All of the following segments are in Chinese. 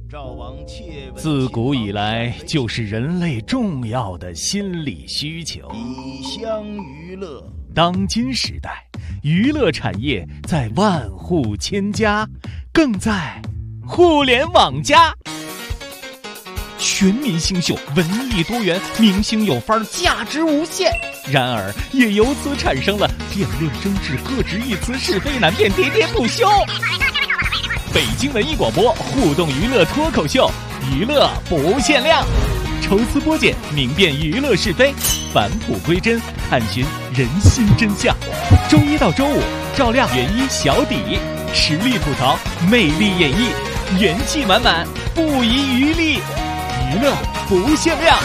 自古以来就是人类重要的心理需求。 以乡娱乐。 当今时代，娱乐产业在万户千家，更在互联网加。全民星秀，文艺多元，明星有范儿，价值无限。然而，也由此产生了辩论争执、各执一词、是非难辨、喋喋不休。北京文艺广播互动娱乐脱口秀，娱乐不限量，抽丝剥茧，明辨娱乐是非，返璞归真，探寻人心真相。周一到周五，照亮元一小底，实力吐槽，魅力演绎，元气满满，不遗余力，娱乐不限量。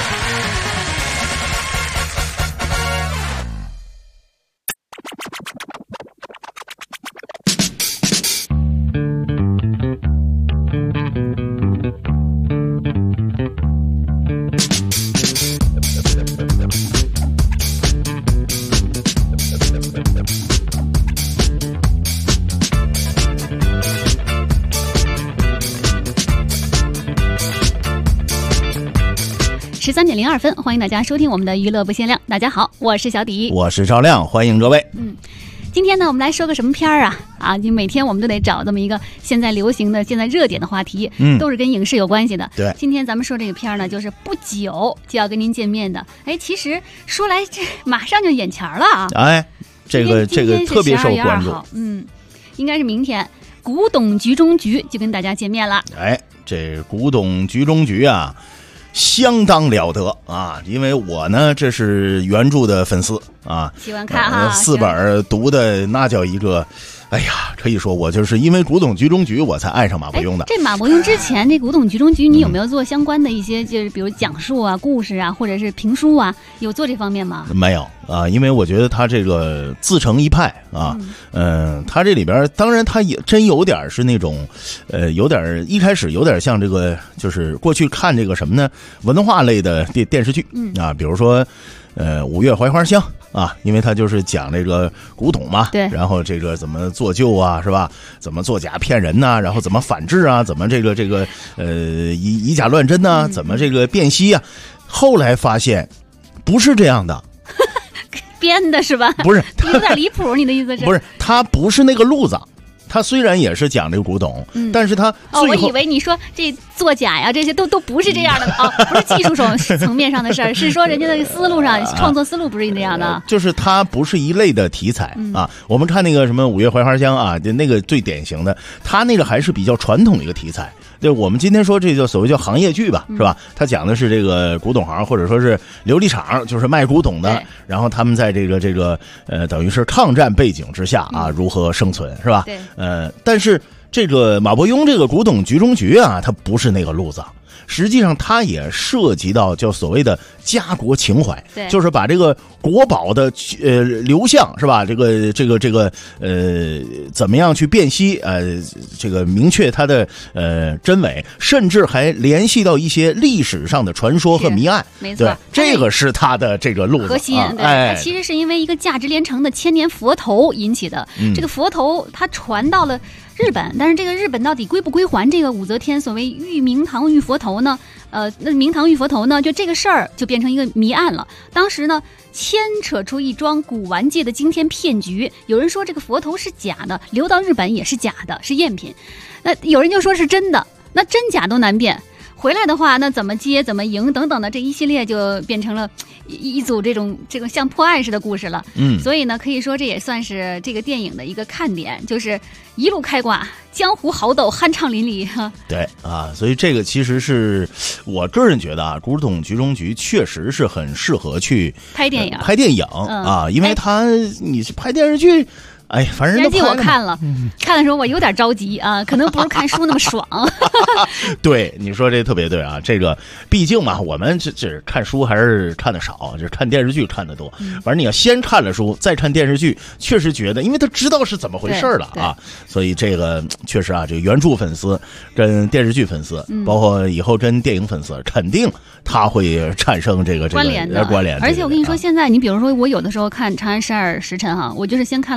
13:02，欢迎大家收听我们的娱乐不限量。大家好，我是小迪， 我是赵亮，欢迎各位。 今天呢，我们来说个什么片儿啊？就每天我们都得找这么一个现在流行的、现在热点的话题，都是跟影视有关系的。对，今天咱们说这个片儿呢，就是不久就要跟您见面的。哎，其实说来这马上就眼前了啊！哎， 这个特别受关注。 应该是明天，古董局中局就跟大家见面了。 哎，这古董局中局啊。相当了得啊！因为我呢，这是原著的粉丝啊， 喜欢看哈 ，4本读的那叫一个，哎呀，可以说我就是因为古董局中局我才爱上马伯庸的。 这马伯庸之前这古董局中局，你有没有做相关的一些，就是比如讲述啊、故事啊，或者是评书啊，有做这方面吗？ 没有啊，因为我觉得他这个自成一派啊，他这里边当然他也真有点是那种，有点一开始有点像这个，就是过去看这个什么呢，文化类的电视剧啊，比如说五月槐花香啊，因为他就是讲这个古董嘛， 对， 然后这个怎么做旧啊，是吧？怎么作假骗人呐、然后怎么反制啊？怎么这个以假乱真呐、怎么这个辨析啊？后来发现不是这样的。 编的是吧？ 不是， 有点离谱。你的意思是？ 不是，他不是那个路子。他虽然也是讲这个古董，但是他最后我以为你说这作假呀，这些都不是这样的不是技术层面上的事儿，是说人家的思路上创作思路不是这样的。 就是他不是一类的题材啊。我们看那个什么五月槐花香啊，那个最典型的，他那个还是比较传统的一个题材。就我们今天说这叫所谓叫行业剧吧，是吧？他讲的是这个古董行或者说是琉璃厂，就是卖古董的，然后他们在这个等于是抗战背景之下啊，如何生存，是吧？ 对。 但是这个马伯庸这个古董局中局啊，他不是那个路子。实际上，它也涉及到叫所谓的家国情怀，就是把这个国宝的流向是吧？这个怎么样去辨析这个明确它的真伪，甚至还联系到一些历史上的传说和谜案。 没错， 这个是它的这个路子核心。它其实是因为一个价值连城的千年佛头引起的。这个佛头它传到了日本，但是这个日本到底归不归还这个武则天所谓玉明堂玉佛头呢？那明堂玉佛头呢，就这个事儿就变成一个谜案了。当时呢，牵扯出一桩古玩界的惊天骗局。有人说这个佛头是假的，流到日本也是假的，是赝品。那有人就说是真的，那真假都难辨。回来的话，那怎么接怎么赢等等的这一系列就变成了一组这种像破案似的故事了。所以呢，可以说这也算是这个电影的一个看点，就是一路开挂，江湖豪斗酣畅淋漓哈。 对啊，所以这个其实是我个人觉得啊，古董局中局确实是很适合去拍电影， 啊，因为你拍电视剧。哎，反正电视剧我看了，看的时候我有点着急啊，可能不如看书那么爽。 对，你说这特别对啊，这个毕竟嘛，我们只看书还是看的少，就是看电视剧看的多。反正你要先看了书，再看电视剧，确实觉得，因为他知道是怎么回事了啊，所以这个确实啊，这个原著粉丝跟电视剧粉丝，包括以后跟电影粉丝，肯定他会产生这个关联的。 而且我跟你说，现在你比如说我有的时候看《长安十二时辰》哈，我就是先看了电视剧。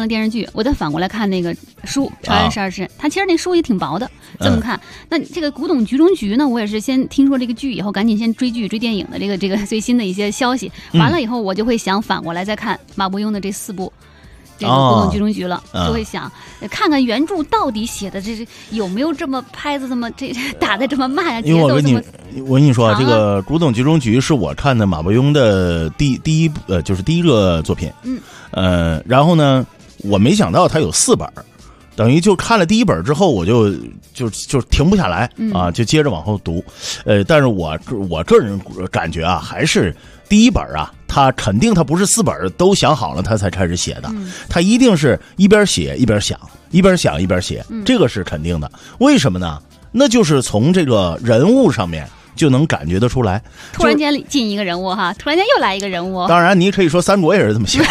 剧，我再反过来看那个书《长安十二时辰》，它其实那书也挺薄的。这么看，那这个古董局中局呢，我也是先听说这个剧以后，赶紧先追电影的这个最新的一些消息，完了以后我就会想反过来再看马伯庸的这4部。这个古董局中局了，就会想看看原著到底写的这是有没有这么拍子这么这打的这么慢啊？ 因为我跟你说，这个古董局中局是我看的马伯庸的就是第一个作品，然后呢，我没想到他有4本，等于就看了第1本之后，我就停不下来啊，就接着往后读，但是我个人感觉啊，还是第1本啊。他肯定他不是4本都想好了他才开始写的，他一定是一边写一边想，一边想一边写，这个是肯定的。为什么呢？那就是从这个人物上面就能感觉得出来。 突然间进一个人物哈，突然间又来一个人物。 当然，你可以说三国也是这么写，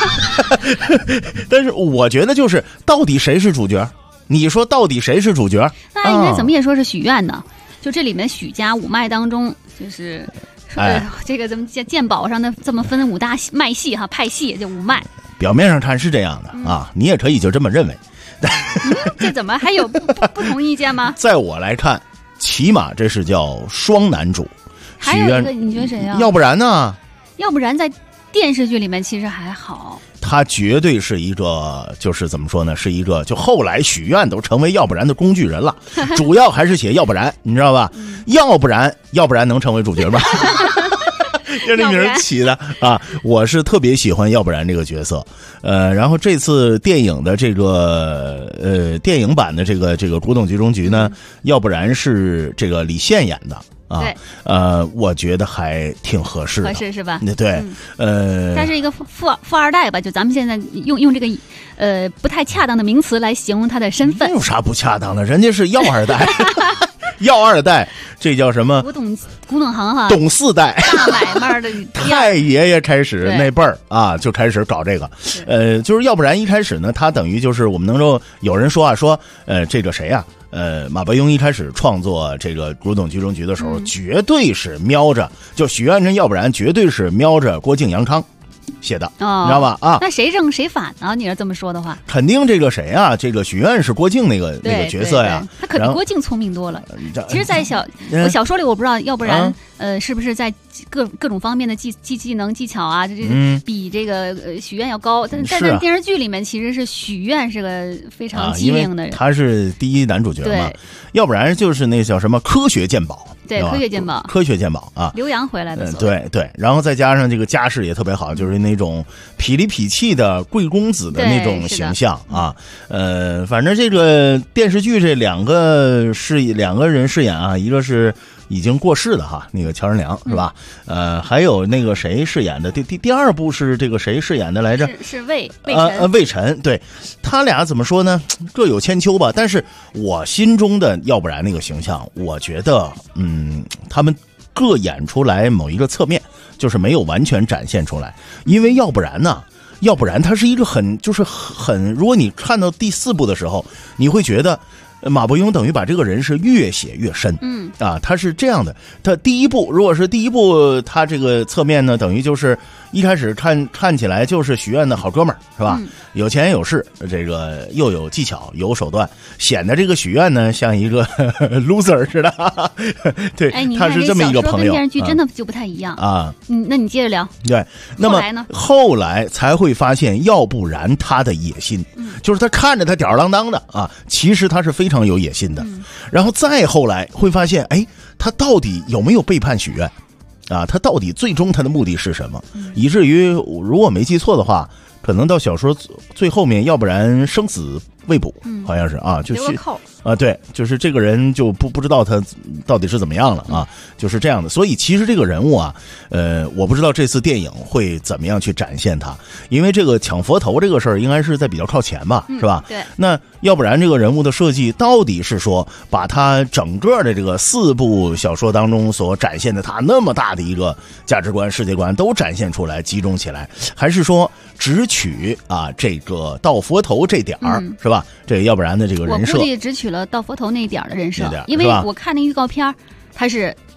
但是我觉得就是到底谁是主角？你说到底谁是主角？ 那应该怎么也说是许愿呢？就这里面许家5脉当中，就是。这个咱们鉴宝上的这么分5大脉系哈，派系就5脉。 表面上看是这样的啊，你也可以就这么认为。 这怎么还有不同意见吗？ 在我来看，起码这是叫双男主。 还有一个你觉得谁啊？ 要不然呢？ 要不然在电视剧里面其实还好。 他绝对是一个，就是怎么说呢？是一个，就后来许愿都成为要不然的工具人了。主要还是写要不然，你知道吧？要不然能成为主角吗？这名起的啊，我是特别喜欢要不然这个角色。然后这次电影的这个电影版的这个古董局中局呢，要不然是这个李现演的。啊，我觉得还挺合适的， 合适是吧？ 对， 他是一个富二代吧？就咱们现在用这个不太恰当的名词来形容他的身份， 有啥不恰当的？人家是要2代，要2代，这叫什么？ 古董行哈， 董4代， 大买卖的太爷爷开始那辈儿啊，就开始搞这个，就是要不然一开始呢，他等于就是我们能够有人说啊，说这个谁啊？马伯庸一开始创作这个古董局中局的时候，绝对是瞄着，就许愿跟要不然绝对是瞄着郭靖、杨康写的，你知道吧？啊， 那谁正谁反呢？你要这么说的话， 肯定这个谁啊？这个许愿是郭靖那个角色呀， 他可比郭靖聪明多了。其实，在小说里，我不知道，要不然是不是在各种方面的技能技巧啊，比这个许愿要高。但在电视剧里面，其实是许愿是个非常机灵的人， 他是第一男主角嘛。要不然就是那叫什么科学鉴宝。 对，科学鉴宝啊，刘洋回来的。 对，然后再加上这个家世也特别好，就是那种痞里痞气的贵公子的那种形象啊。反正这个电视剧这两个人饰演啊，一个是已经过世的哈，那个乔任梁是吧？还有那个谁饰演的第2部是这个谁饰演的来着？ 是魏晨。 魏晨，对，他俩怎么说呢？各有千秋吧。但是我心中的要不然那个形象，我觉得他们各演出来某一个侧面，就是没有完全展现出来。因为要不然它是一个很，如果你看到第4部的时候，你会觉得马伯庸等于把这个人是越写越深，他是这样的。他如果是第一部，他这个侧面呢，等于就是一开始看起来就是许愿的好哥们儿，是吧？有钱有势，这个又有技巧有手段，显得这个许愿呢像一个loser 似的。对，他是这么一个朋友。 电视剧真的就不太一样啊。那你接着聊。 对，那么后来才会发现，要不然他的野心，就是他看着他吊儿郎当的啊，其实他是非常有野心的。然后再后来会发现，他到底有没有背叛许愿啊？他到底最终他的目的是什么？以至于如果没记错的话，可能到小说最后面，要不然生死未卜，好像是啊，就是对，就是这个人就不知道他到底是怎么样了啊，就是这样的。所以其实这个人物啊，我不知道这次电影会怎么样去展现他，因为这个抢佛头这个事儿应该是在比较靠前吧，是吧？ 对。 那要不然这个人物的设计到底是说把他整个的这个4部小说当中所展现的他那么大的一个价值观、世界观都展现出来、集中起来，还是说只取啊这个到佛头这点儿，是吧？这要不然的这个人设， 我估计只取了到佛头那点儿的人设，因为我看那预告片，他是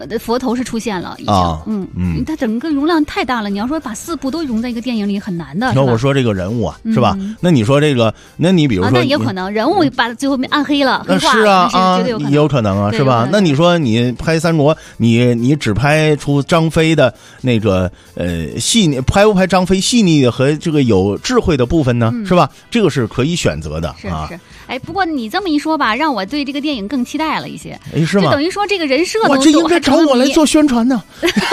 佛头是出现了已经，它整个容量太大了，你要说把4部都融在一个电影里很难的。 那我说这个人物啊，是吧？那你说这个，那你比如说， 那也可能人物把最后面暗黑了，黑化是啊， 绝对有可能， 也有可能啊，是吧？那你说你拍三国，你只拍出张飞的那个细腻，拍不拍张飞细腻的和这个有智慧的部分呢？是吧？这个是可以选择的啊。 是，哎，不过你这么一说吧，让我对这个电影更期待了一些。 哎，是吗？ 就等于说这个人设哇，这应该找我来做宣传呢。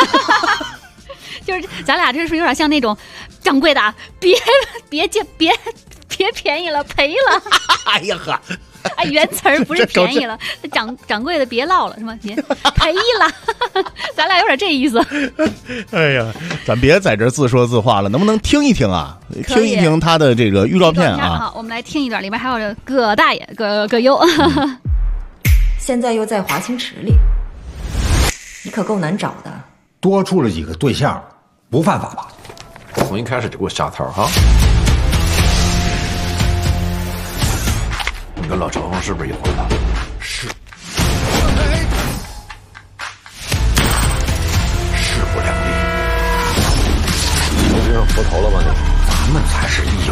就是咱俩这是有点像那种掌柜的，别便宜了，赔了。 哎呀呵。 哎，原词儿不是便宜了，掌柜的别唠了，是吗？别赔了，咱俩有点这意思。 哎呀，咱别在这自说自话了，能不能听一听啊？听一听他的这个预告片啊。 好，我们来听一段，里面还有葛大爷、葛优。 现在又在华清池里，你可够难找的。 多处了几个对象，不犯法吧？ 从一开始就给我下套哈。你跟老程是不是一伙的？是。势不两立。你不是佛头了吗？ 咱们才是一伙。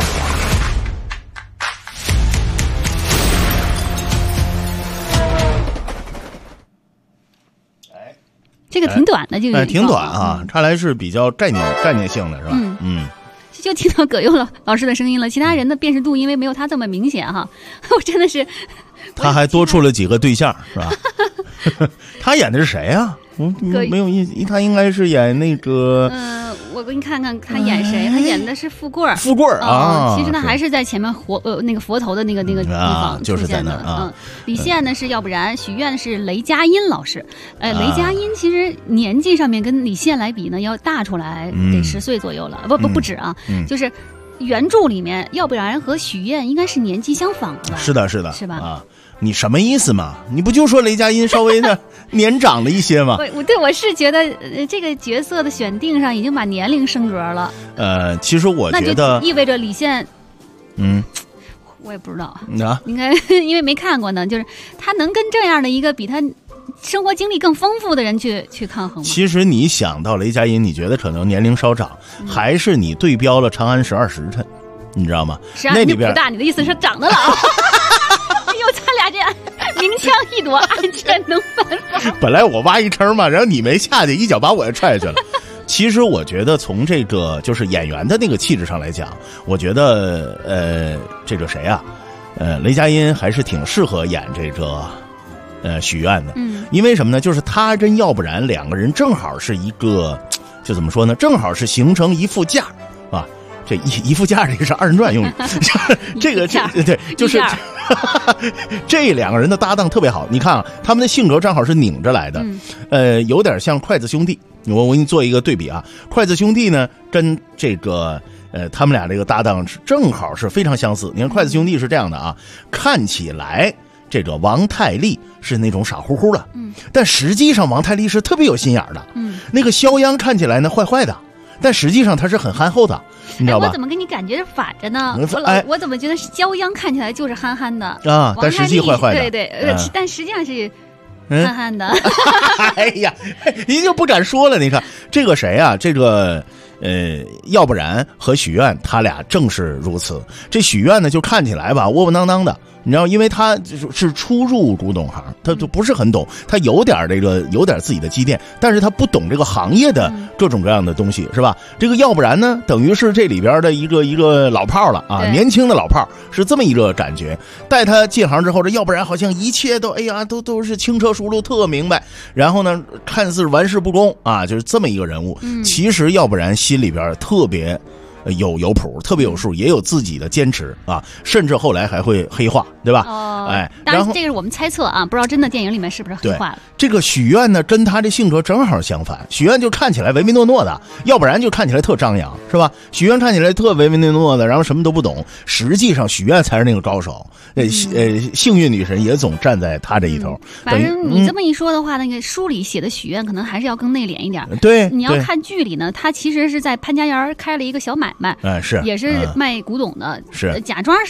这个挺短的，这个挺短啊，看来是比较概念性的，是吧？ 就听到葛优老师的声音了，其他人的辨识度因为没有他这么明显哈，我真的是。 他还多出了几个对象，是吧？他演的是谁啊？没有印象，他应该是演那个。 我给你看看他演谁，他演的是富贵儿。 富贵儿啊， 其实他还是在前面那个佛头的那个地方就是在那啊。李现呢是要不然，许愿是雷佳音老师。雷佳音其实年纪上面跟李现来比呢，要大出来得10岁左右了，不止啊，就是。原著里面，要不然和许愿应该是年纪相仿的吧？ 是的，是吧？ 啊， 你什么意思嘛？你不就说雷佳音稍微的年长了一些吗？ 我是觉得这个角色的选定上已经把年龄升格了。 其实我觉得那就意味着李现，我也不知道啊， 应该因为没看过呢，就是他能跟这样的一个比他生活经历更丰富的人去抗衡吗？ 其实你想到雷佳音，你觉得可能年龄稍长，还是你对标了《长安12时辰》，你知道吗？ 那里边不大，你的意思是长得老？哎呦，咱俩这样明枪易躲，暗箭能反防。 本来我挖一坑嘛，然后你没下去，一脚把我也踹下去了。其实我觉得从这个就是演员的那个气质上来讲，我觉得这个谁啊，雷佳音还是挺适合演这个。许愿的，因为什么呢？就是他跟要不然两个人正好是一个，就怎么说呢？正好是形成一副架啊。这一副架，这个是2人转用语。这个对，就是这两个人的搭档特别好。你看啊，他们的性格正好是拧着来的，有点像筷子兄弟。我给你做一个对比啊，筷子兄弟呢跟这个他们俩这个搭档正好是非常相似。你看筷子兄弟是这样的啊，看起来。这个王太利是那种傻乎乎的，但实际上王太利是特别有心眼的，那个肖央看起来呢坏坏的，但实际上他是很憨厚的，你知道吧？ 我怎么跟你感觉反着呢？我怎么觉得肖央看起来就是憨憨的啊，但实际坏坏的， 对，但实际上是憨憨的。 哎呀，您就不敢说了。你看这个谁啊？这个要不然和许愿他俩正是如此。这许愿呢，就看起来吧窝窝囊囊的。你知道，因为他是初入古董行，他就不是很懂，他有点自己的积淀，但是他不懂这个行业的各种各样的东西，是吧？这个要不然呢，等于是这里边的一个老炮了啊，年轻的老炮是这么一个感觉。带他进行之后，这要不然好像一切都都是轻车熟路，特明白。然后呢，看似玩世不恭啊，就是这么一个人物。其实要不然心里边特别。有谱，特别有数，也有自己的坚持啊，甚至后来还会黑化，对吧？ 当然这个是我们猜测啊，不知道真的电影里面是不是黑化了。 这个许愿呢，跟他的性格正好相反。许愿就看起来唯唯诺诺的，要不然就看起来特张扬，是吧？许愿看起来特唯唯诺诺的，然后什么都不懂，实际上许愿才是那个高手。幸运女神也总站在他这一头。 反正你这么一说的话，那个书里写的许愿可能还是要更内敛一点。 对， 你要看剧里呢，他其实是在潘家园开了一个小买卖， 是也是卖古董的， 是假装是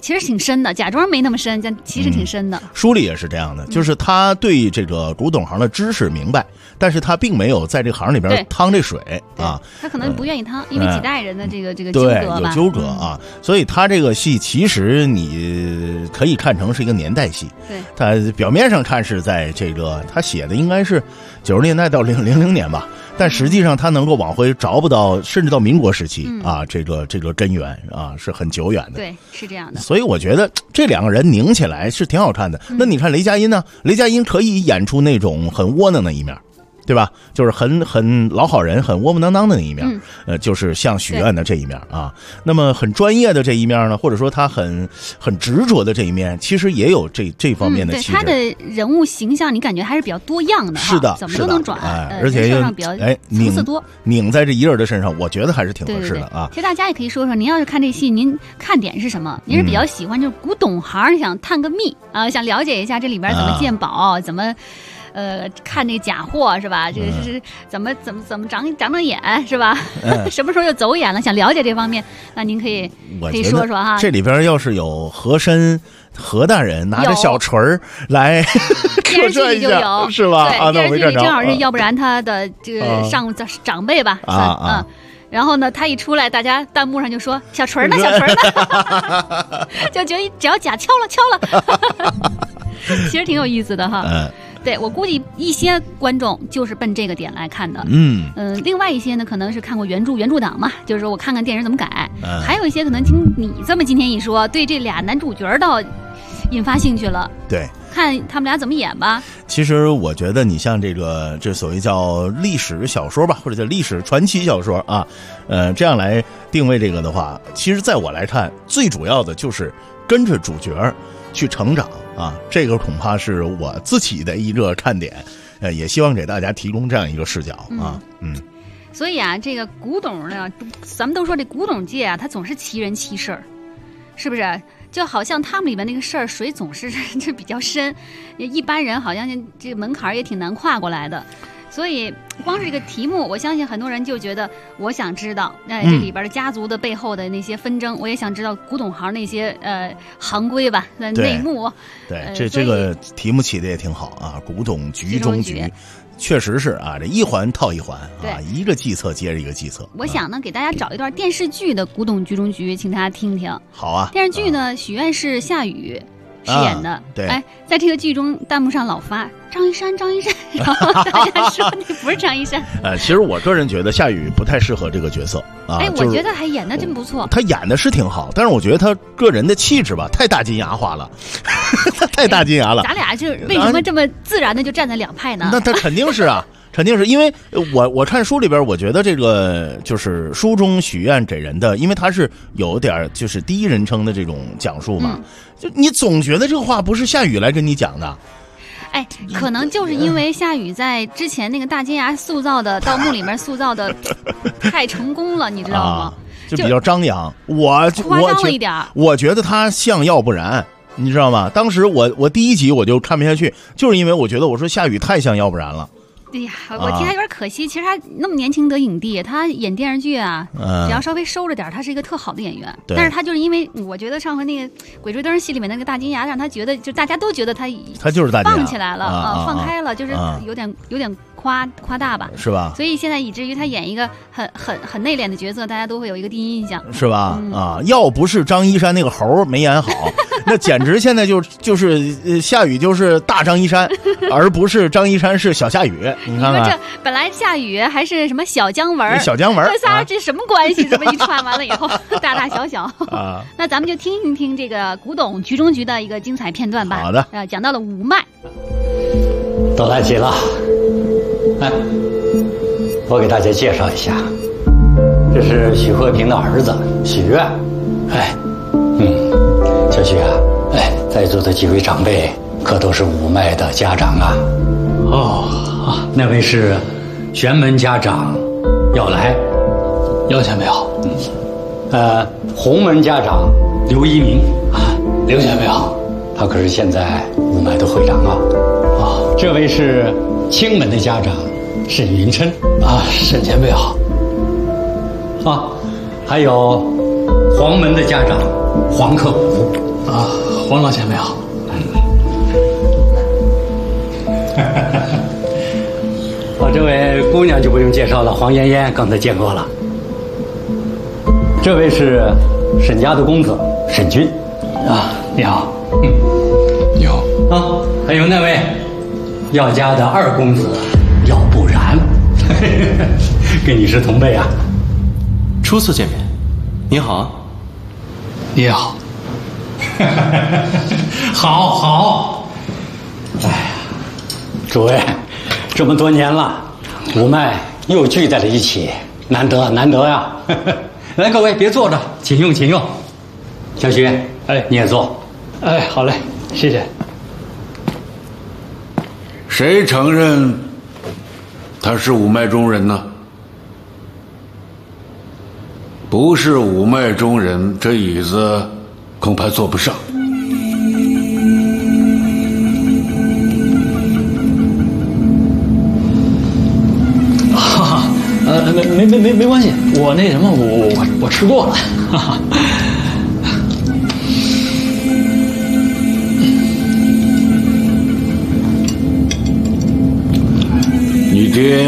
其实挺深的，假装没那么深，但其实挺深的。 书里也是这样的，就是他对这个古董行的知识明白，但是他并没有在这个行里边趟这水啊。 他可能不愿意趟，因为几代人的这个纠葛吧， 有纠葛啊。所以他这个戏其实你可以看成是一个年代戏。 对， 他表面上看是在这个他写的应该是90年代到00年吧。但实际上，他能够往回找不到，甚至到民国时期啊，这个根源啊是很久远的。 对，是这样的。 所以我觉得这两个人拧起来是挺好看的。那你看雷佳音呢？雷佳音可以演出那种很窝囊的一面，对吧？就是很老好人、很窝窝囊囊的那一面，就是像许愿的这一面啊。那么很专业的这一面呢，或者说他很执着的这一面，其实也有这方面的气质。 对，他的人物形象，你感觉还是比较多样的， 是的， 怎么都能转， 而且上比较层次多， 拧在这一人的身上，我觉得还是挺合适的啊。 其实大家也可以说说，您要是看这戏，您看点是什么？您是比较喜欢就是古董行，想探个秘啊，想了解一下这里边怎么鉴宝，怎么。看这假货是吧？这个是怎么长眼是吧？什么时候又走眼了？想了解这方面，那您可以说说哈。 这里边要是有和珅何大人拿着小锤儿来电视剧里就有是吧？ 对，电视剧里正好是，要不然他的这个长辈吧然后呢，他一出来，大家弹幕上就说小锤呢，小锤呢，就觉得只要假敲了，其实挺有意思的哈。对，我估计一些观众就是奔这个点来看的。另外一些呢，可能是看过原著党嘛，就是说我看看电影怎么改。还有一些可能听你这么今天一说，对这俩男主角倒引发兴趣了。 对， 看他们俩怎么演吧。 其实我觉得你像这所谓叫历史小说吧，或者叫历史传奇小说啊，这样来定位这个的话，其实在我来看，最主要的就是跟着主角去成长啊，这个恐怕是我自己的一个看点，也希望给大家提供这样一个视角啊。 所以啊，这个古董呢，咱们都说这古董界啊，它总是奇人奇事儿，是不是？就好像他们里面那个事儿，水总是这比较深，一般人好像这个门槛也挺难跨过来的。所以光是这个题目，我相信很多人就觉得，我想知道这里边的家族的背后的那些纷争，我也想知道古董行那些行规吧，内幕。 对，这个题目起的也挺好啊，古董局中局。确实是啊，这一环套一环啊，一个计策接着一个计策。 我想呢，给大家找一段电视剧的古董局中局，请大家听听。 好啊。 电视剧呢，许愿是夏雨饰演的。 对。 在这个剧中，弹幕上老发张一山，然后大家说你不是张一山。 其实我个人觉得夏雨不太适合这个角色啊。 我觉得他演的真不错。 他演的是挺好，但是我觉得他个人的气质吧，太大金牙化了，太大金牙了。 咱俩就是为什么这么自然的就站在两派呢？ 那他肯定是啊。肯定是因为我看书里边，我觉得这个就是书中许愿给人的，因为他是有点就是第一人称的这种讲述嘛，就你总觉得这个话不是夏雨来跟你讲的。 可能就是因为夏雨在之前那个大金牙塑造的盗墓里面塑造的太成功了，你知道吗？ 就比较张扬， 夸张了一点。 我觉得他像要不然，你知道吗？当时我第一集我就看不下去，就是因为我觉得我说夏雨太像要不然了。 哎呀，我替他有点可惜。其实他那么年轻得影帝，他演电视剧啊，只要稍微收着点，他是一个特好的演员。但是他就是因为我觉得上回那个《鬼吹灯》戏里面那个大金牙，让他觉得就大家都觉得他就是大金牙放起来了放开了，就是有点夸大吧， 是吧？ 所以现在以至于他演一个很内敛的角色，大家都会有一个第一印象， 是吧？要不是张一山那个猴没演好，那简直现在就是夏雨就是大张一山，而不是张一山是小夏雨。你看看， 这本来夏雨还是什么小姜文， 这仨这什么关系？这么一串完了以后，大大小小啊，那咱们就听一听这个古董局中局的一个精彩片段吧。 好的， 讲到了五脉， 都来齐了。我给大家介绍一下，这是许和平的儿子许愿。小许啊，在座的几位长辈可都是五脉的家长啊。那位是玄门家长要来， 有前辈好。 洪门家长刘一鸣刘前辈好。 他可是现在五脉的会长啊。这位是青门的家长沈云琛沈前辈好。 还有黄门的家长黄克武啊，黄老前辈好。 这位姑娘就不用介绍了，黄妍妍刚才见过了。这位是沈家的公子沈军， 啊，你好。你好。 啊，还有那位药家的二公子药不然，跟你是同辈啊。 初次见面，你好。 你也好。 好。哎呀，诸位，这么多年了，五脉又聚在了一起，难得呀！来，各位别坐着，请用。小徐，哎，你也坐。 哎，好嘞，谢谢。 谁承认他是五脉中人呢？不是五脉中人，这椅子恐怕坐不上。 没关系，我那什么，我吃过了。哈哈。 你爹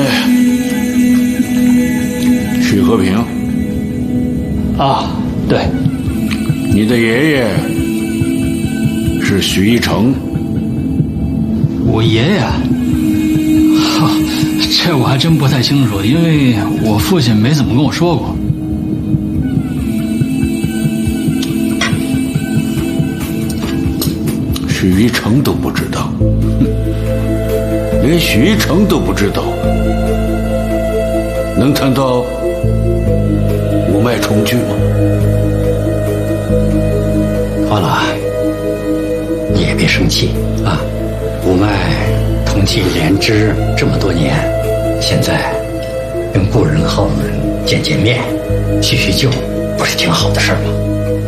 许和平啊，对。 你的爷爷是许一成。 我爷爷。这我还真不太清楚，因为我父亲没怎么跟我说过。 许一成都不知道，连许一成都不知道，能谈到五脉重聚吗？ 好了，你也别生气啊，五脉同气连枝这么多年，现在跟故人好人见面，叙旧，不是挺好的事吗？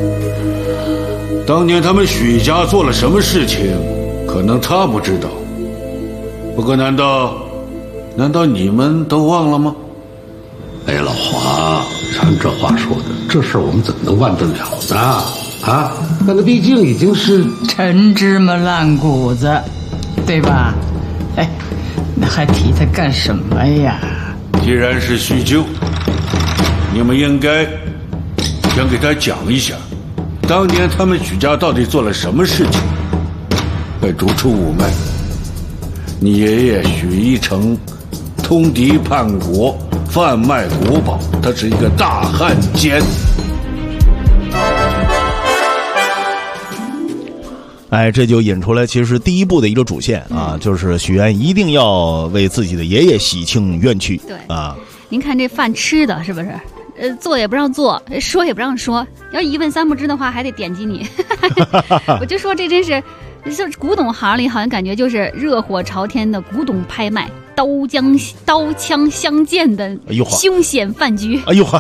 当年他们许家做了什么事情，可能他不知道。不过难道你们都忘了吗？ 哎，老黄，咱这话说的，这事我们怎么能忘得了呢？啊，那毕竟已经是陈芝麻烂谷子，对吧？哎，那还提他干什么呀？ 既然是叙旧，你们应该先给他讲一下，当年他们许家到底做了什么事情，被逐出五脉。你爷爷许一成通敌叛国，贩卖国宝，他是一个大汉奸。 哎，这就引出来其实第一部的一个主线啊，就是许愿一定要为自己的爷爷洗清冤屈。 对啊， 您看这饭吃的是不是？做也不让做，说也不让说，要一问三不知的话，还得点击你。我就说这真是，就是古董行里好像感觉就是热火朝天的古董拍卖，刀枪相见的凶险饭局。 哎呦呵！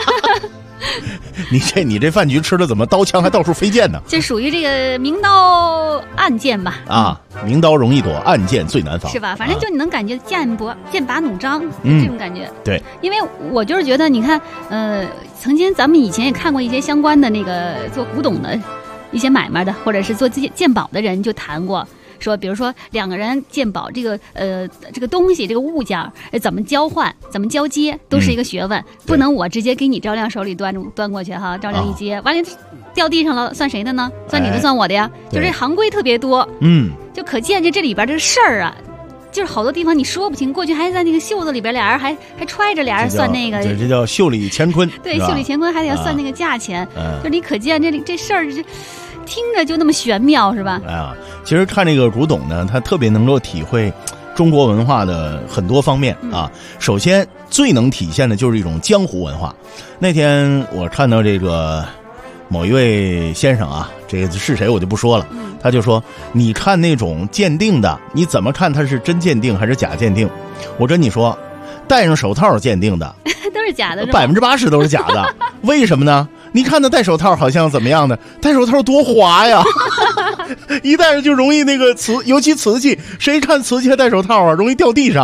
你这饭局吃的怎么刀枪还到处飞溅呢？ 这属于这个明刀暗箭吧？ 啊，明刀容易躲，暗箭最难防， 是吧？反正就你能感觉剑拔弩张，这种感觉。 对，因为我就是觉得，你看，曾经咱们以前也看过一些相关的那个做古董的一些买卖的，或者是做鉴宝的人就谈过。说，比如说两个人鉴宝，这个东西，这个物件怎么交换，怎么交接，都是一个学问，不能我直接给你赵亮手里端过去哈，赵亮一接，完了掉地上了，算谁的呢？算你的，算我的呀？就这行规特别多，就可见这里边这事儿啊，就是好多地方你说不清。过去还在那个袖子里边，俩人还揣着，俩人算那个， 这叫袖里乾坤。 对，袖里乾坤还得要算那个价钱，就你可见这事儿就听着就那么玄妙，是吧？ 啊，其实看这个古董呢，它特别能够体会中国文化的很多方面啊。首先最能体现的就是一种江湖文化。那天我看到这个某一位先生啊，这个是谁我就不说了，他就说，你看那种鉴定的，你怎么看它是真鉴定还是假鉴定？我跟你说，戴上手套鉴定的都是假的 ，80%都是假的。为什么呢？你看他戴手套好像怎么样的？戴手套多滑呀！一戴上就容易那个尤其瓷器，谁看瓷器还戴手套啊？容易掉地上。 哎，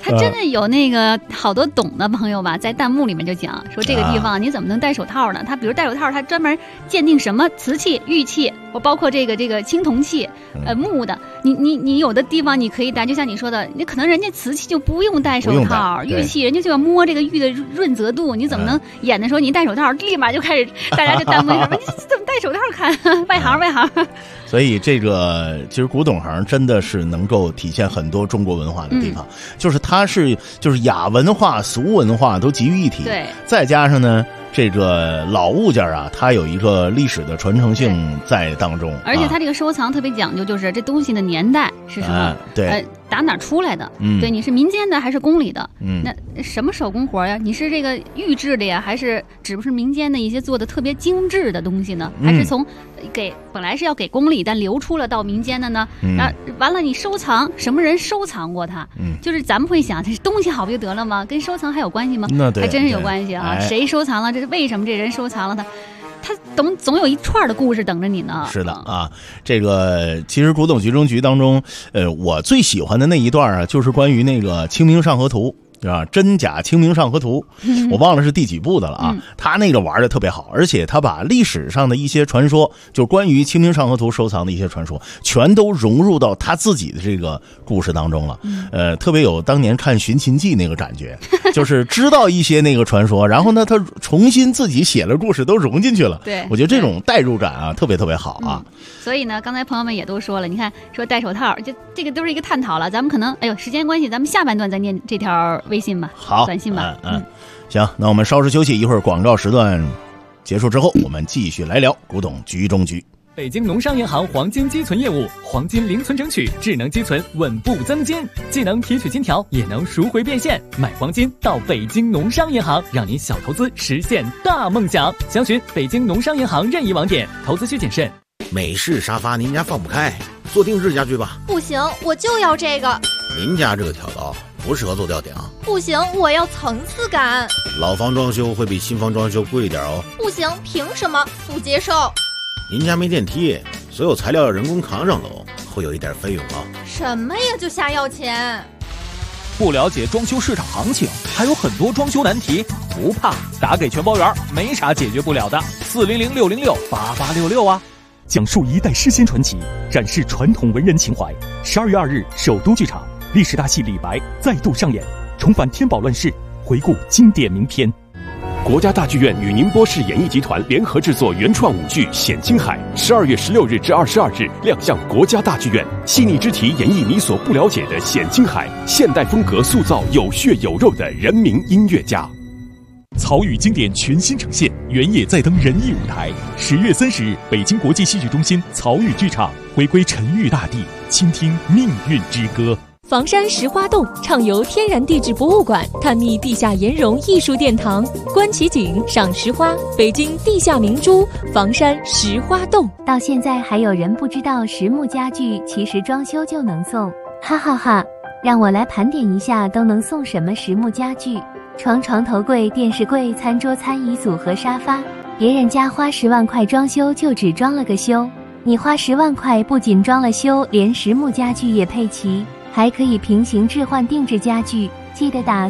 还真的有那个好多懂的朋友吧，在弹幕里面就讲说这个地方你怎么能戴手套呢？他比如戴手套，他专门鉴定什么瓷器、玉器，包括这个青铜器，木的。你有的地方你可以戴，就像你说的，你可能人家瓷器就不用戴手套，玉器人家就要摸这个玉的润泽度，你怎么能演的时候你戴手套，立马就开始大家就弹幕说你怎么戴手套看？外行。 所以这个其实古董行真的是能够体现很多中国文化的地方，就是它就是雅文化、俗文化都集于一体， 对， 再加上呢。这个老物件啊，它有一个历史的传承性在当中， 而且它这个收藏特别讲究，就是这东西的年代是什么， 对， 打哪出来的，对，你是民间的还是宫里的，那什么手工活呀？你是这个玉制的呀，还是只不是民间的一些做的特别精致的东西呢？还是从本来是要给宫里，但流出了到民间的呢？完了你收藏，什么人收藏过它？就是咱们会想，这东西好不就得了吗？跟收藏还有关系吗？ 那对， 还真是有关系啊！谁收藏了？这是为什么这人收藏了它？他总有一串的故事等着你呢。 是的啊，这个其实古董局中局当中，我最喜欢的那一段啊，就是关于那个《清明上河图》。啊，真假清明上河图，我忘了是第几部的了啊。他那个玩的特别好，而且他把历史上的一些传说，就关于清明上河图收藏的一些传说，全都融入到他自己的这个故事当中了。特别有当年看《寻秦记》那个感觉，就是知道一些那个传说，然后呢，他重新自己写了故事，都融进去了。 对， 我觉得这种代入感啊，特别特别好啊。 所以呢，刚才朋友们也都说了，你看说戴手套，这个都是一个探讨了。咱们可能时间关系，咱们下半段再念这条微信吧， 好， 短信吧。 行，那我们稍事休息，一会儿广告时段结束之后，我们继续来聊古董局中局。 北京农商银行黄金积存业务，黄金零存整取，智能积存，稳步增金，既能提取金条，也能赎回变现。买黄金到北京农商银行，让您小投资实现大梦想。详询北京农商银行任意网点，投资需谨慎。 美式沙发您家放不开，做定制家具吧。 不行，我就要这个。 您家这个挑高不适合做吊顶。 不行，我要层次感。 老房装修会比新房装修贵一点哦。 不行，凭什么？不接受。 您家没电梯，所有材料要人工扛上楼，会有一点费用啊。 什么呀，就瞎要钱？ 不了解装修市场行情，还有很多装修难题，不怕，打给全包园，没啥解决不了的。400-606-8866啊！讲述一代诗仙传奇，展示传统文人情怀。12月2日，首都剧场历史大戏《李白》再度上演，重返天宝乱世，回顾经典名篇。 国家大剧院与宁波市演艺集团联合制作原创舞剧《显青海》，12月16日至22日亮相国家大剧院，细腻之题演绎你所不了解的显青海，现代风格塑造有血有肉的人民音乐家。 曹禺经典全新呈现，原野再登人艺舞台。10月30日，北京国际戏剧中心曹禺剧场回归沉郁大地，倾听命运之歌。 房山石花洞畅游天然地质博物馆，探秘地下岩溶艺术殿堂，观奇景，赏石花。北京地下明珠房山石花洞。 到现在还有人不知道实木家具其实装修就能送，哈哈哈！让我来盘点一下都能送什么实木家具：床、头柜、电视柜、餐桌、餐椅组和沙发。别人家花10万块装修就只装了个修，你花10万块不仅装了修，连实木家具也配齐。还可以平行置换定制家具，记得打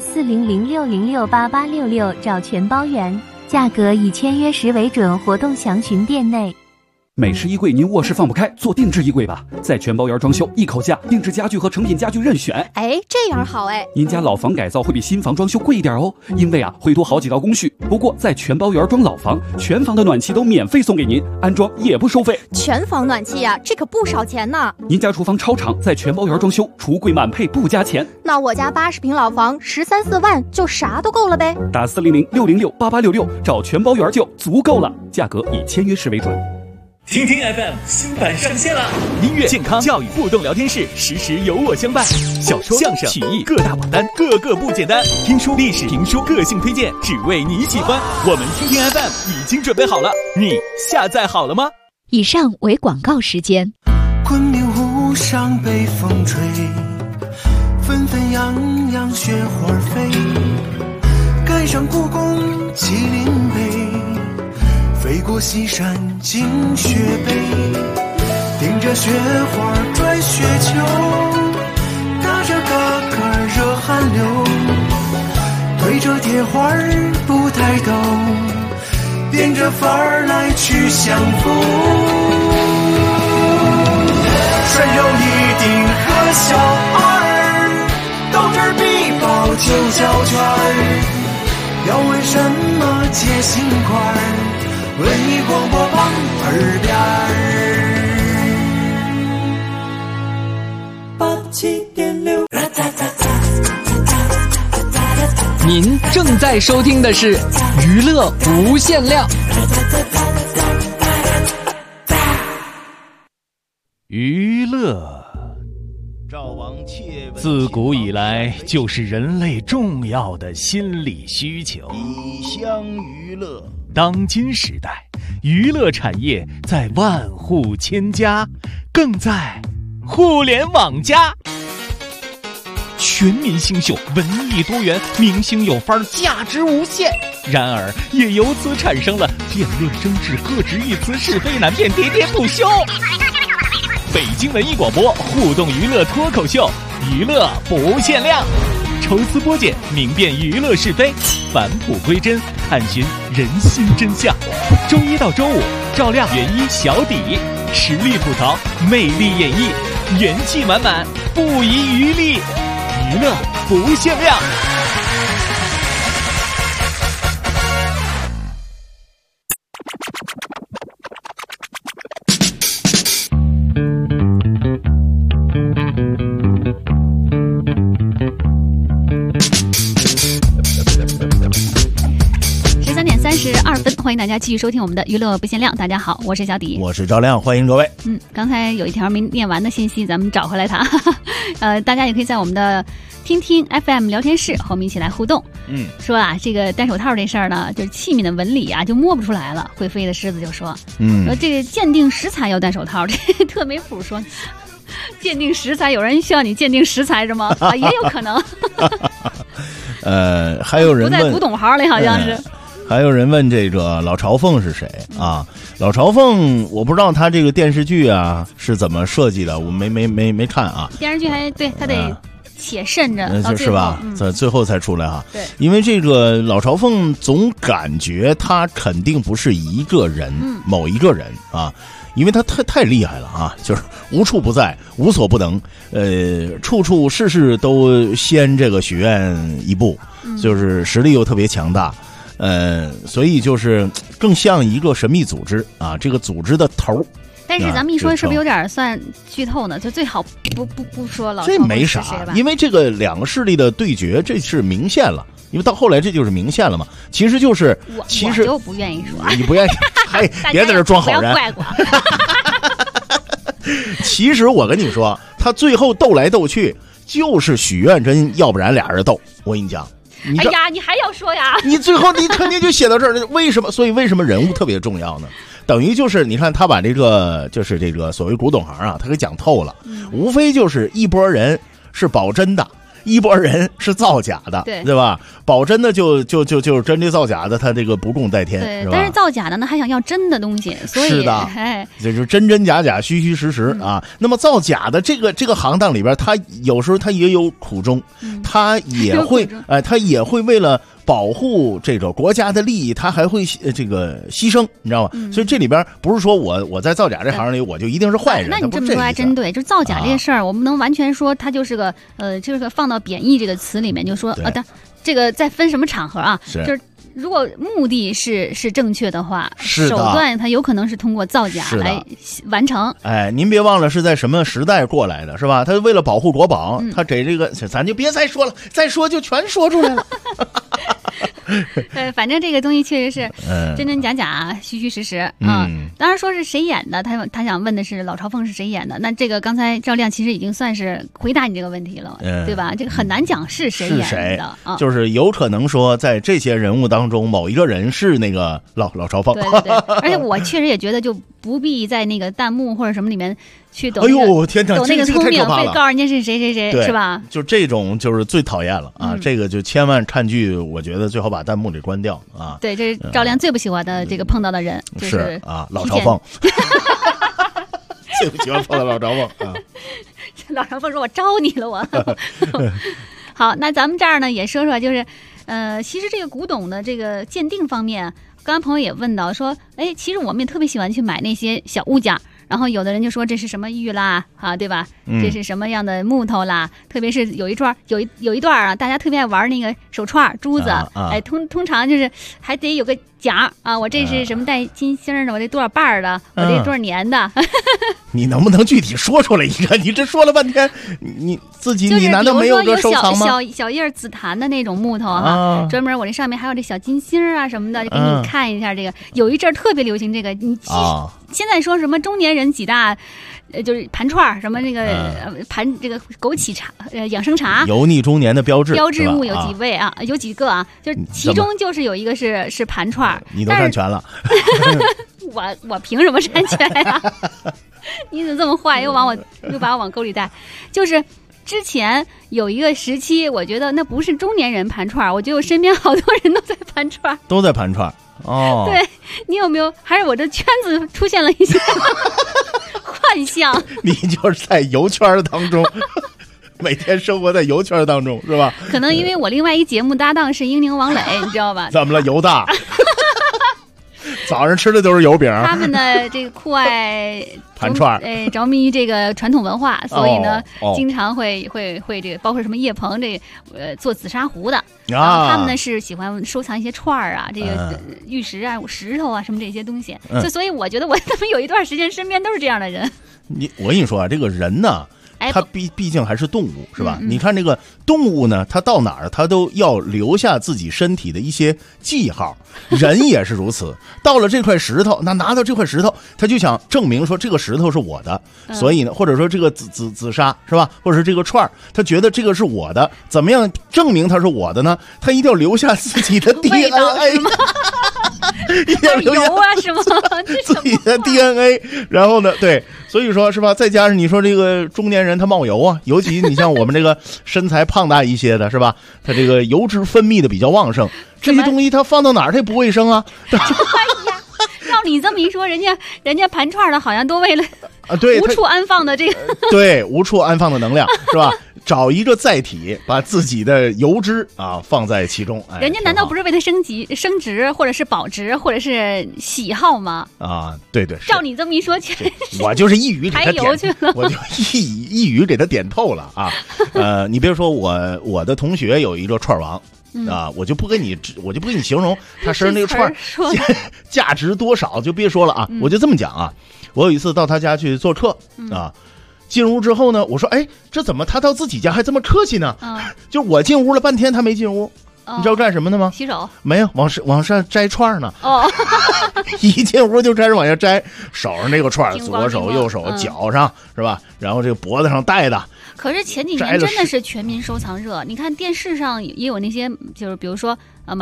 400-606-8866找全包圆，价格以签约时为准，活动详询店内。 美式衣柜您卧室放不开，做定制衣柜吧，在全包园装修，一口价，定制家具和成品家具任选。 哎，这样好哎。 您家老房改造会比新房装修贵一点哦，因为会多好几道工序。不过在全包园装老房，全房的暖气都免费送给您，安装也不收费。 全房暖气呀，这可不少钱呢。 您家厨房超长，在全包园装修，橱柜满配不加钱。 那我家80平老房13、14万就啥都够了呗。 打400-606-8866找全包园就足够了，价格以签约时为准。 听听 FM 新版上线了，音乐、健康、教育、互动聊天室，时时有我相伴。小说、相声、曲艺各大榜单，个个不简单。听书、历史、评书，个性推荐，只为你喜欢。我们听听 FM 已经准备好了，你下载好了吗？ 以上为广告时间。 昆明湖上北风吹，纷纷扬扬雪花飞，赶上故宫麒麟碑，飞过西山进雪北，顶着雪花转雪球，打着嘎嘎热汗挽留，对着铁环不抬头，变着法儿来去相逢。拴有一顶和小二，斗智必报9角圈。要问什么解心块，文艺广播榜耳边87.6。 您正在收听的是娱乐无限量。 娱乐自古以来就是人类重要的心理需求。 以相娱乐， 当今时代，娱乐产业在万户千家，更在互联网加。全民星秀，文艺多元，明星有范儿，价值无限。然而，也由此产生了辩论争执、各执一词、是非难辨、喋喋不休。北京文艺广播互动娱乐脱口秀，娱乐不限量，抽丝剥茧，明辨娱乐是非，返璞归真，探寻人心真相。周一到周五，照亮原一小底，实力吐槽，魅力演绎，元气满满，不遗余力，娱乐不限量。 欢迎大家继续收听我们的娱乐不限量。大家好，我是小迪， 我是赵亮，欢迎各位。 刚才有一条没念完的信息，咱们找回来它。大家也可以在我们的听听 FM 聊天室和我们一起来互动。说啊，这个戴手套这事儿呢，就是器皿的纹理啊，就摸不出来了。会飞的狮子就说，说这个鉴定食材要戴手套，这特没谱说。鉴定食材，有人需要你鉴定食材是吗？啊，也有可能。 还有人问不在古董行里，好像是。 还有人问这个老朝奉是谁啊？老朝奉，我不知道他这个电视剧啊是怎么设计的，我没看啊。 电视剧还对他得且慎着， 是吧？在最后才出来哈。 对， 因为这个老朝奉总感觉他肯定不是一个人，某一个人啊。因为他太厉害了啊，就是无处不在，无所不能，处处事事都先这个许愿一步，就是实力又特别强大。所以就是更像一个神秘组织啊，这个组织的头。 但是咱们一说是不是有点算剧透呢？就最好不说了。 这没啥，因为这个两个势力的对决，这是明线了。因为到后来这就是明线了嘛，其实就是我就不愿意说， 你不愿意，还别在这装好人， 不要怪我。 其实我跟你说，他最后斗来斗去，就是许愿真，要不然俩人斗。我跟你讲。 哎呀，你还要说呀？ 你最后你肯定就写到这儿了，为什么？所以为什么人物特别重要呢？等于就是你看他把这个就是这个所谓古董行啊，他给讲透了，无非就是一拨人是保真的，一拨人是造假的，对吧？保真的就是真的造假的，他这个不共戴天， 对。 是吧？ 但是造假的呢，还想要真的东西，所以是的，这就是真真假假，虚虚实实啊。那么造假的这个行当里边，他有时候他也有苦衷，他也会他也会为了保护这个国家的利益，他还会这个牺牲，你知道吗？所以这里边不是说我在造假这行里我就一定是坏人。 那你这么说还真对，就是造假这事儿，我们能完全说它就是个就是放到贬义这个词里面，就说这个再分什么场合啊？就是如果目的是正确的话，手段它有可能是通过造假来完成。 哎，您别忘了是在什么时代过来的，是吧？他为了保护国宝，他给这个咱就别再说了，再说就全说出来了。 反正这个东西确实是真真假假、虚虚实实啊。当然说是谁演的，他想问的是老朝奉是谁演的。那这个刚才赵亮其实已经算是回答你这个问题了，对吧？这个很难讲是谁演的啊， 就是有可能说在这些人物当中某一个人是那个老朝奉。 对，而且我确实也觉得就不必在那个弹幕或者什么里面去抖天哪， 抖那个聪明， 非告诉人家是谁，是吧？ 就这种就是最讨厌了啊！这个就千万看剧，我觉得最好把弹幕给关掉啊！ 对，这是赵亮最不喜欢的这个碰到的人，就是啊，老朝奉。最不喜欢碰到老朝奉啊！ 老朝奉说：“我招你了，我。” 好，那咱们这儿呢也说说，就是其实这个古董的这个鉴定方面，刚刚朋友也问到说，哎，其实我们也特别喜欢去买那些小物件。然后有的人就说这是什么玉啦，啊，对吧？这是什么样的木头啦？特别是有一段啊，大家特别爱玩那个手串珠子，哎，通常就是还得有个奖啊，我这是什么带金星的，我这多少瓣的，我这多少年的。 你能不能具体说出来一个？你这说了半天，你自己就是你难道没有个收藏吗？ 小叶紫檀的那种木头哈，专门我这上面还有这小金星啊什么的，就给你看一下这个。有一阵特别流行这个，你现在说什么中年人几大，就是盘串什么那个盘这个枸杞茶养生茶， 油腻中年的标志物有几位啊？有几个啊？就是其中就是有一个是盘串， 你都占全了。 我凭什么占全呀？你怎么这么坏？又把我往沟里带。就是之前有一个时期，我觉得那不是中年人盘串，我觉得我身边好多人都在盘串， 都在盘串。哦， 对，你有没有？还是我这圈子出现了一些幻象？ 你就是在油圈当中，每天生活在油圈当中，是吧？ 可能因为我另外一节目搭档是英宁王磊，你知道吧？ 怎么了？油大。早上吃的都是油饼。 他们的这个酷爱盘串， 着迷于这个传统文化，所以呢，经常会这个，包括什么叶鹏这做紫砂壶的，然后他们呢是喜欢收藏一些串儿啊，这个玉石啊、石头啊什么这些东西。所以我觉得我他们有一段时间身边都是这样的人。 我跟你说啊，这个人呢。它毕竟还是动物，是吧？你看这个动物呢，它到哪儿它都要留下自己身体的一些记号，人也是如此。到了这块石头，那拿到这块石头，他就想证明说这个石头是我的，所以呢，或者说这个紫砂是吧，或者是这个串，他觉得这个是我的，怎么样证明它是我的呢？他一定要留下自己的 DNA。一定要留下是吗？ 自己的 DNA， 然后呢，对，所以说是吧？再加上你说这个中年人他冒油啊，尤其你像我们这个身材胖大一些的，是吧？他这个油脂分泌的比较旺盛，这些东西他放到哪儿他也不卫生啊。 哎呀，照你这么一说，人家盘串的好像都为了对无处安放的这个对无处安放的能量是吧？找一个载体，把自己的油脂啊放在其中。 人家难道不是为了升值，或者是保值，或者是喜好吗？ 啊，对对。 照你这么一说， 我就是一语给他点去了， 我就一语给他点透了啊。你别说我的同学有一个串王。啊，我就不跟你形容他身上那个串价值多少，就别说了啊。我就这么讲啊，我有一次到他家去做客啊。进屋之后呢，我说：“哎，这怎么他到自己家还这么客气呢？”就我进屋了半天，他没进屋，你知道干什么的吗？ 洗手？ 没有，往上摘串呢。一进屋就开始往下摘，手上那个串，左手右手脚上是吧？然后这个脖子上戴的。 可是前几年真的是全民收藏热，你看电视上也有那些，就是比如说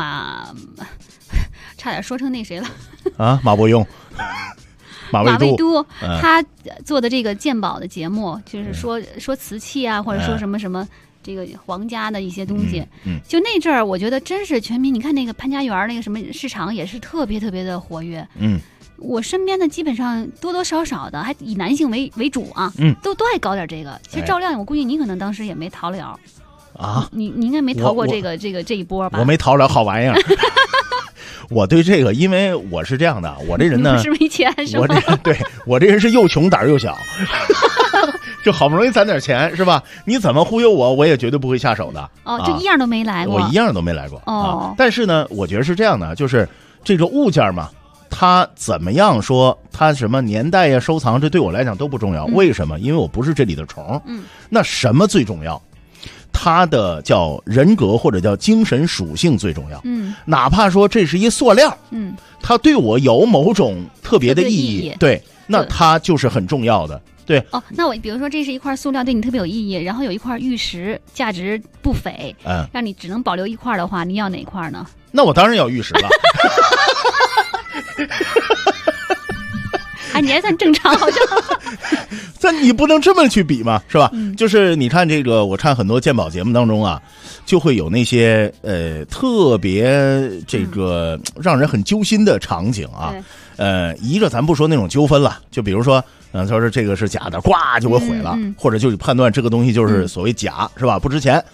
差点说成那谁了啊，马伯庸。马未都， 他做的这个鉴宝的节目，就是说瓷器啊，或者说什么什么这个皇家的一些东西，就那阵儿，我觉得真是全民。你看那个潘家园那个什么市场也是特别特别的活跃。我身边的基本上多多少少的，还以男性为主啊，都爱搞点这个。其实赵亮，我估计你可能当时也没逃了啊， 你应该没逃过这一波吧？ 我没逃了，好玩意儿。我对这个，因为我是这样的，我这人呢， 是没钱是吧？ 我这人是又穷胆儿又小，就好不容易攒点钱是吧？你怎么忽悠我也绝对不会下手的。 这一样都没来过， 我一样都没来过。但是呢，我觉得是这样的，就是这个物件嘛，它怎么样说，它什么年代呀、收藏，这对我来讲都不重要。为什么？因为我不是这里的虫。那什么最重要？他的叫人格或者叫精神属性最重要。哪怕说这是一塑料，它对我有某种特别的意义，对，那它就是很重要的。对。 那我比如说这是一块塑料对你特别有意义，然后有一块玉石价值不菲，让你只能保留一块的话，你要哪块呢？ 那我当然要玉石了。 你还算正常，好像。 但你不能这么去比嘛，是吧？就是你看这个，我看很多鉴宝节目当中啊，就会有那些特别这个让人很揪心的场景啊。一个咱不说那种纠纷了，就比如说，他说这个是假的，呱就给毁了，或者就判断这个东西就是所谓假，是吧？不值钱。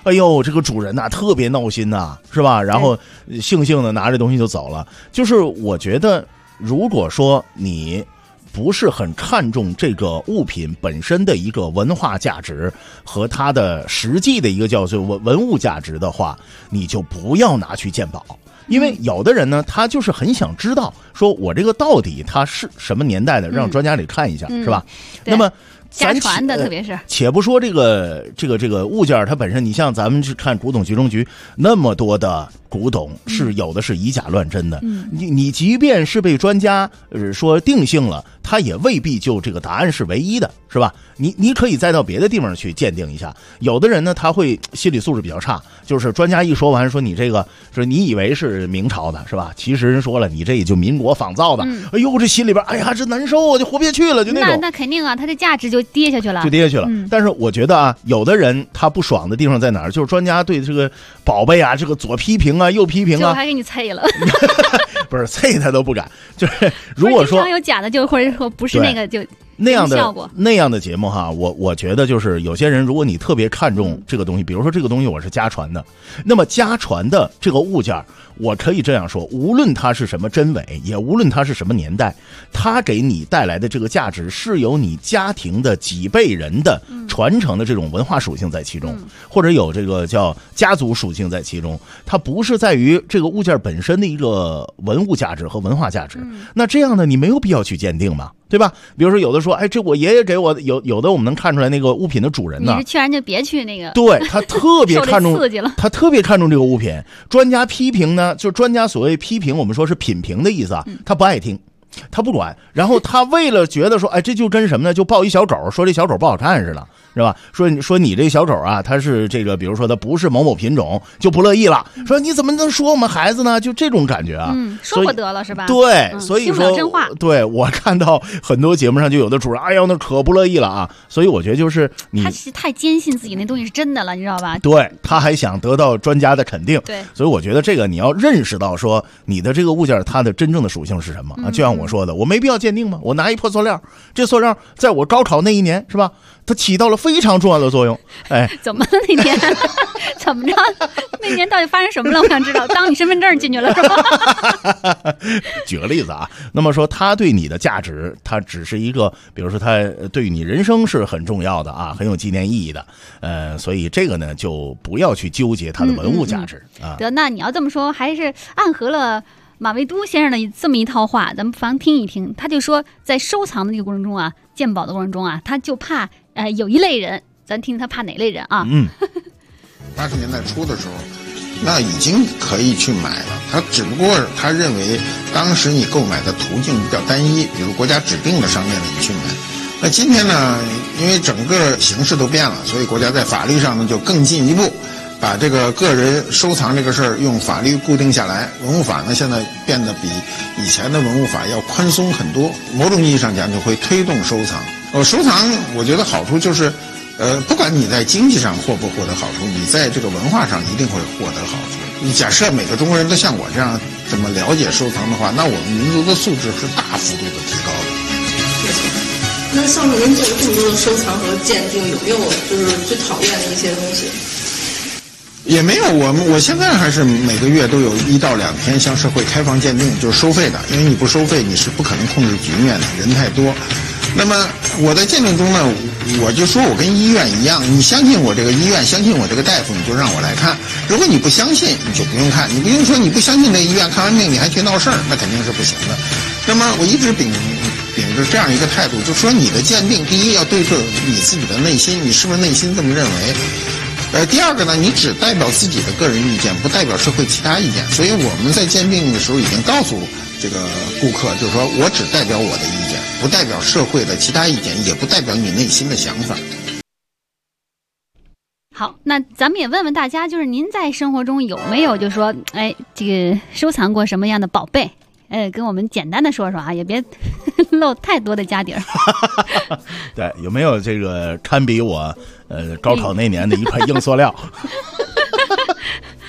哎呦，这个主人呐、特别闹心呐、是吧？然后悻悻的拿着东西就走了。就是我觉得，如果说你不是很看重这个物品本身的一个文化价值和它的实际的一个叫做文物价值的话，你就不要拿去鉴宝。因为有的人呢，他就是很想知道，说我这个到底它是什么年代的，让专家里看一下，是吧？那么家传的，特别是且不说这个物件它本身，你像咱们去看古董局中局那么多的古董，是有的是以假乱真的。你即便是被专家说定性了，它也未必就这个答案是唯一的，是吧？你可以再到别的地方去鉴定一下。有的人呢，他会心理素质比较差，就是专家一说完说你这个说你以为是明朝的，是吧？其实人说了，你这也就民国仿造的。哎呦，这心里边哎呀，这难受啊，就活不下去了，就那种。 那肯定啊，它的价值就跌下去了， 但是我觉得啊，有的人他不爽的地方在哪儿？就是专家对这个宝贝啊，这个左批评啊，右批评啊， 就还给你猜了。 不是猜他都不敢。就是如果说有假的，就或者说不是那个就。 那样的节目哈，我觉得就是有些人，如果你特别看重这个东西，比如说这个东西我是家传的，那么家传的这个物件，我可以这样说，无论它是什么真伪，也无论它是什么年代，它给你带来的这个价值是有你家庭的几辈人的传承的这种文化属性在其中，或者有这个叫家族属性在其中，它不是在于这个物件本身的一个文物价值和文化价值。那这样呢，你没有必要去鉴定嘛，对吧？比如说有的说，哎，这我爷爷给我的，有的我们能看出来那个物品的主人呢， 你是劝人就别去那个， 对他特别看重， 他特别看重这个物品。专家批评呢，就是专家所谓批评，我们说是品评的意思啊，他不爱听。他不管，然后他为了觉得说，哎，这就跟什么呢？就抱一小狗，说这小狗不好看似的，是吧？说你这小狗啊，它是这个，比如说它不是某某品种，就不乐意了。说你怎么能说我们孩子呢？就这种感觉啊， 说不得了是吧？ 对，所以说真话。 对，我看到很多节目上就有的主人，哎呀，那可不乐意了啊。所以我觉得就是他是太坚信自己那东西是真的了，你知道吧？ 对，他还想得到专家的肯定。 对， 所以我觉得这个你要认识到说你的这个物件它的真正的属性是什么啊？就像我说的，我没必要鉴定吗？我拿一破塑料，这塑料在我高考那一年是吧？它起到了非常重要的作用。哎， 怎么了那天？怎么着？那年到底发生什么了？我想知道。当你身份证进去了是吧？ 举个例子啊，那么说它对你的价值，它只是一个，比如说它对于你人生是很重要的啊，很有纪念意义的。所以这个呢，就不要去纠结它的文物价值啊。 得，那你要这么说，还是暗合了马未都先生的这么一套话，咱们不妨听一听。他就说，在收藏的这个过程中啊，鉴宝的过程中啊，他就怕有一类人，咱听他怕哪类人啊 ？80年代初的时候，那已经可以去买了。他只不过他认为当时你购买的途径比较单一，比如国家指定的商店里你去买。那今天呢，因为整个形势都变了，所以国家在法律上呢就更进一步。把这个个人收藏这个事儿用法律固定下来，文物法呢现在变得比以前的文物法要宽松很多，某种意义上讲就会推动收藏。收藏我觉得好处就是，不管你在经济上获不获得好处，你在这个文化上一定会获得好处。你假设每个中国人都像我这样这么了解收藏的话，那我们民族的素质是大幅度的提高的。 那像您做了这么多的收藏和鉴定，有没有就是最讨厌的一些东西？ 也没有，我现在还是每个月都有1到2天向社会开放鉴定，就是收费的，因为你不收费你是不可能控制局面的，人太多。那么我在鉴定中呢，我就说我跟医院一样，你相信我这个医院，相信我这个大夫，你就让我来看。如果你不相信，你就不用看，你不用说你不相信这医院，看完病你还去闹事儿，那肯定是不行的。那么我一直秉着这样一个态度，就说你的鉴定，第一要对准你自己的内心，你是不是内心这么认为？第二个呢，你只代表自己的个人意见，不代表社会其他意见。所以我们在鉴定的时候已经告诉这个顾客，就是说我只代表我的意见，不代表社会的其他意见，也不代表你内心的想法。 好，那咱们也问问大家，就是您在生活中有没有就是说，哎，这个收藏过什么样的宝贝？跟我们简单的说说啊，也别露太多的家底儿。 对，有没有这个堪比我高考那年的一块硬塑料？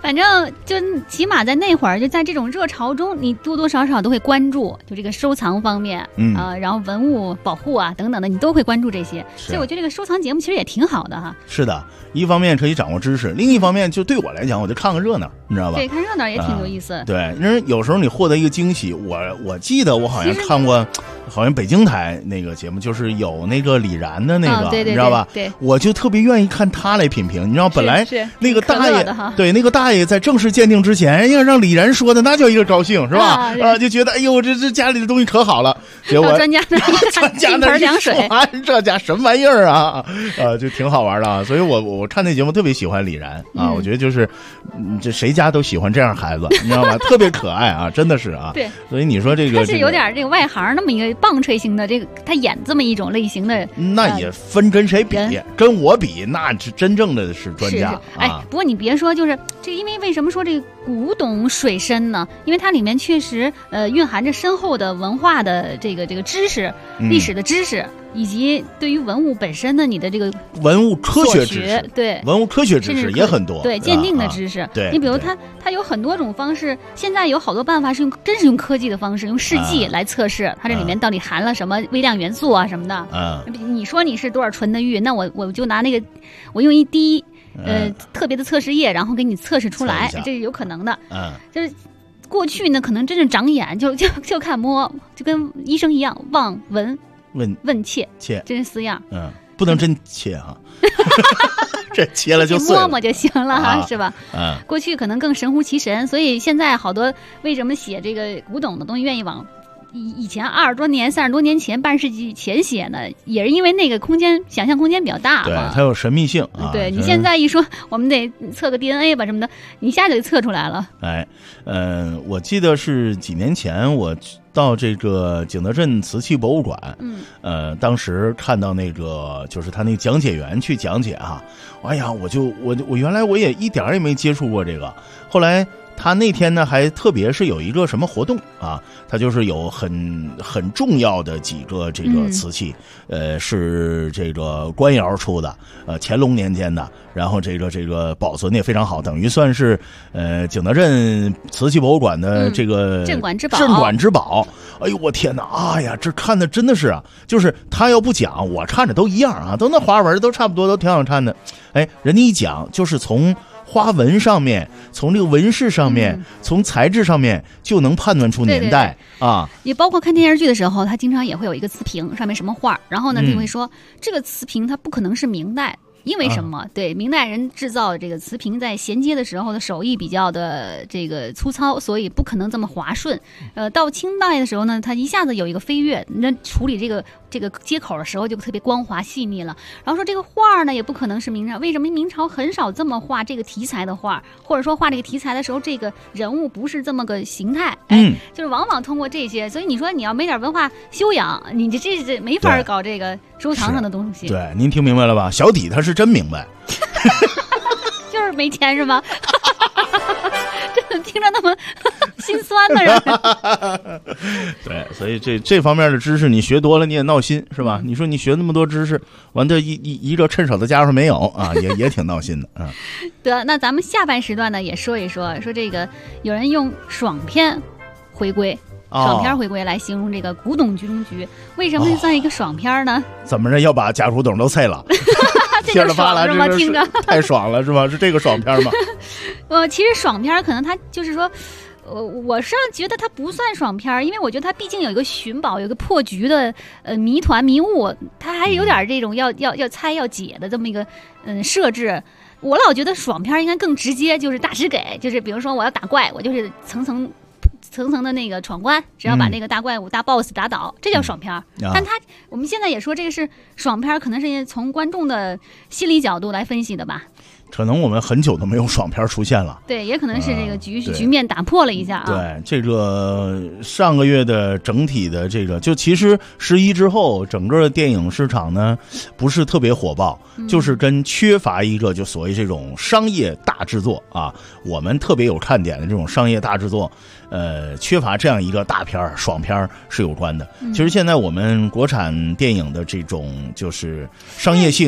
反正就起码在那会儿，就在这种热潮中，你多多少少都会关注，就这个收藏方面，然后文物保护啊等等的，你都会关注这些。所以我觉得这个收藏节目其实也挺好的哈。 是的，一方面可以掌握知识，另一方面就对我来讲，我就看个热闹，你知道吧？ 对，看热闹也挺有意思。 对，因为有时候你获得一个惊喜，我记得我好像看过。好像北京台那个节目就是有那个李然的那个， 对对对， 你知道吧？ 对， 我就特别愿意看他来品评。你知道，本来那个大爷， 对那个大爷在正式鉴定之前，哎呀，让李然说的那叫一个高兴，是吧？就觉得哎呦，这家里的东西可好了。结果专家那凉水， 这家什么玩意儿啊？就挺好玩的啊。所以我看那节目特别喜欢李然啊，我觉得就是这谁家都喜欢这样孩子，你知道吧？特别可爱啊，真的是啊。 对， 所以你说这个他是有点这个外行那么一个棒槌型的，这个他演这么一种类型的， 那也分跟谁比，跟我比，那是真正的是专家。 哎，不过你别说，就是这，因为为什么说这个古董水深呢？因为它里面确实蕴含着深厚的文化的这个知识、历史的知识。以及对于文物本身的你的这个文物科学知识， 对文物科学知识也很多， 对鉴定的知识， 对你比如它有很多种方式，现在有好多办法是真是用科技的方式，用试剂来测试它这里面到底含了什么微量元素啊什么的。你说你是多少纯的玉，那我就拿那个我用一滴特别的测试液，然后给你测试出来，这是有可能的。就是过去呢，可能真是长眼就看摸，就跟医生一样望闻。问切，真是4样， 不能真切哈，这切了就碎了， 摸摸就行了哈，是吧？过去可能更神乎其神，所以现在好多为什么写这个古董的东西愿意往以前20多年、30多年前、半世纪前写呢，也是因为那个想象空间比较大嘛， 对，它有神秘性啊。 对你现在一说，我们得测个 DNA 吧什么的，你一下就测出来了。 哎，我记得是几年前我到这个景德镇瓷器博物馆，当时看到那个就是他那个讲解员去讲解哈，哎呀，我原来我也一点也没接触过这个，后来他那天呢还特别是有一个什么活动啊，他就是有很重要的几个这个瓷器，是这个官窑出的，乾隆年间的，然后这个保存的也非常好，等于算是景德镇瓷器博物馆的这个镇馆之宝。哎呦我天哪！哎呀，这看的真的是啊，就是他要不讲，我看着都一样啊，都那花纹都差不多，都挺好看的。哎，人家一讲就是从花纹上面，从这个纹饰上面，从材质上面就能判断出年代啊。 也包括看电视剧的时候，他经常也会有一个瓷瓶，上面什么画，然后呢就会说这个瓷瓶它不可能是明代。因为什么？对，明代人制造的这个瓷瓶在衔接的时候的手艺比较的这个粗糙，所以不可能这么滑顺。到清代的时候呢，它一下子有一个飞跃，那处理这个接口的时候就特别光滑细腻了。然后说这个画呢也不可能是明朝，为什么明朝很少这么画这个题材的画，或者说画这个题材的时候，这个人物不是这么个形态？就是往往通过这些，所以你说你要没点文化修养，你这没法搞这个收藏上的东西。 对，您听明白了吧？小底他是真明白， 就是没钱是吗？这听着那么心酸的人。 对，所以这方面的知识你学多了你也闹心是吧？你说你学那么多知识，完这一个趁手的家伙没有啊，也挺闹心的啊。 得，那咱们下半时段呢也说一说这个有人用爽片回归。爽片回归来形容这个古董局中局，为什么算一个爽片呢？ 怎么着要把假古董都碎了？ 这个爽是吗？听着太爽了是吧？是这个爽片吗？ 其实爽片可能它就是说，我是觉得它不算爽片，因为我觉得它毕竟有一个寻宝、有一个破局的谜团迷雾，它还有点这种要猜要解的这么一个设置。我老觉得爽片应该更直接，就是大师给，就是比如说我要打怪，我就是层层的那个闯关，只要把那个大怪物、大 boss 打倒，这叫爽片。但我们现在也说这个是爽片，可能是从观众的心理角度来分析的吧。 可能我们很久都没有爽片出现了， 对，也可能是这个局面打破了一下啊。 对，这个上个月的整体的这个，就其实11之后，整个电影市场呢不是特别火爆，就是跟缺乏一个就所谓这种商业大制作啊，我们特别有看点的这种商业大制作，缺乏这样一个大片爽片是有关的。其实现在我们国产电影的这种就是商业性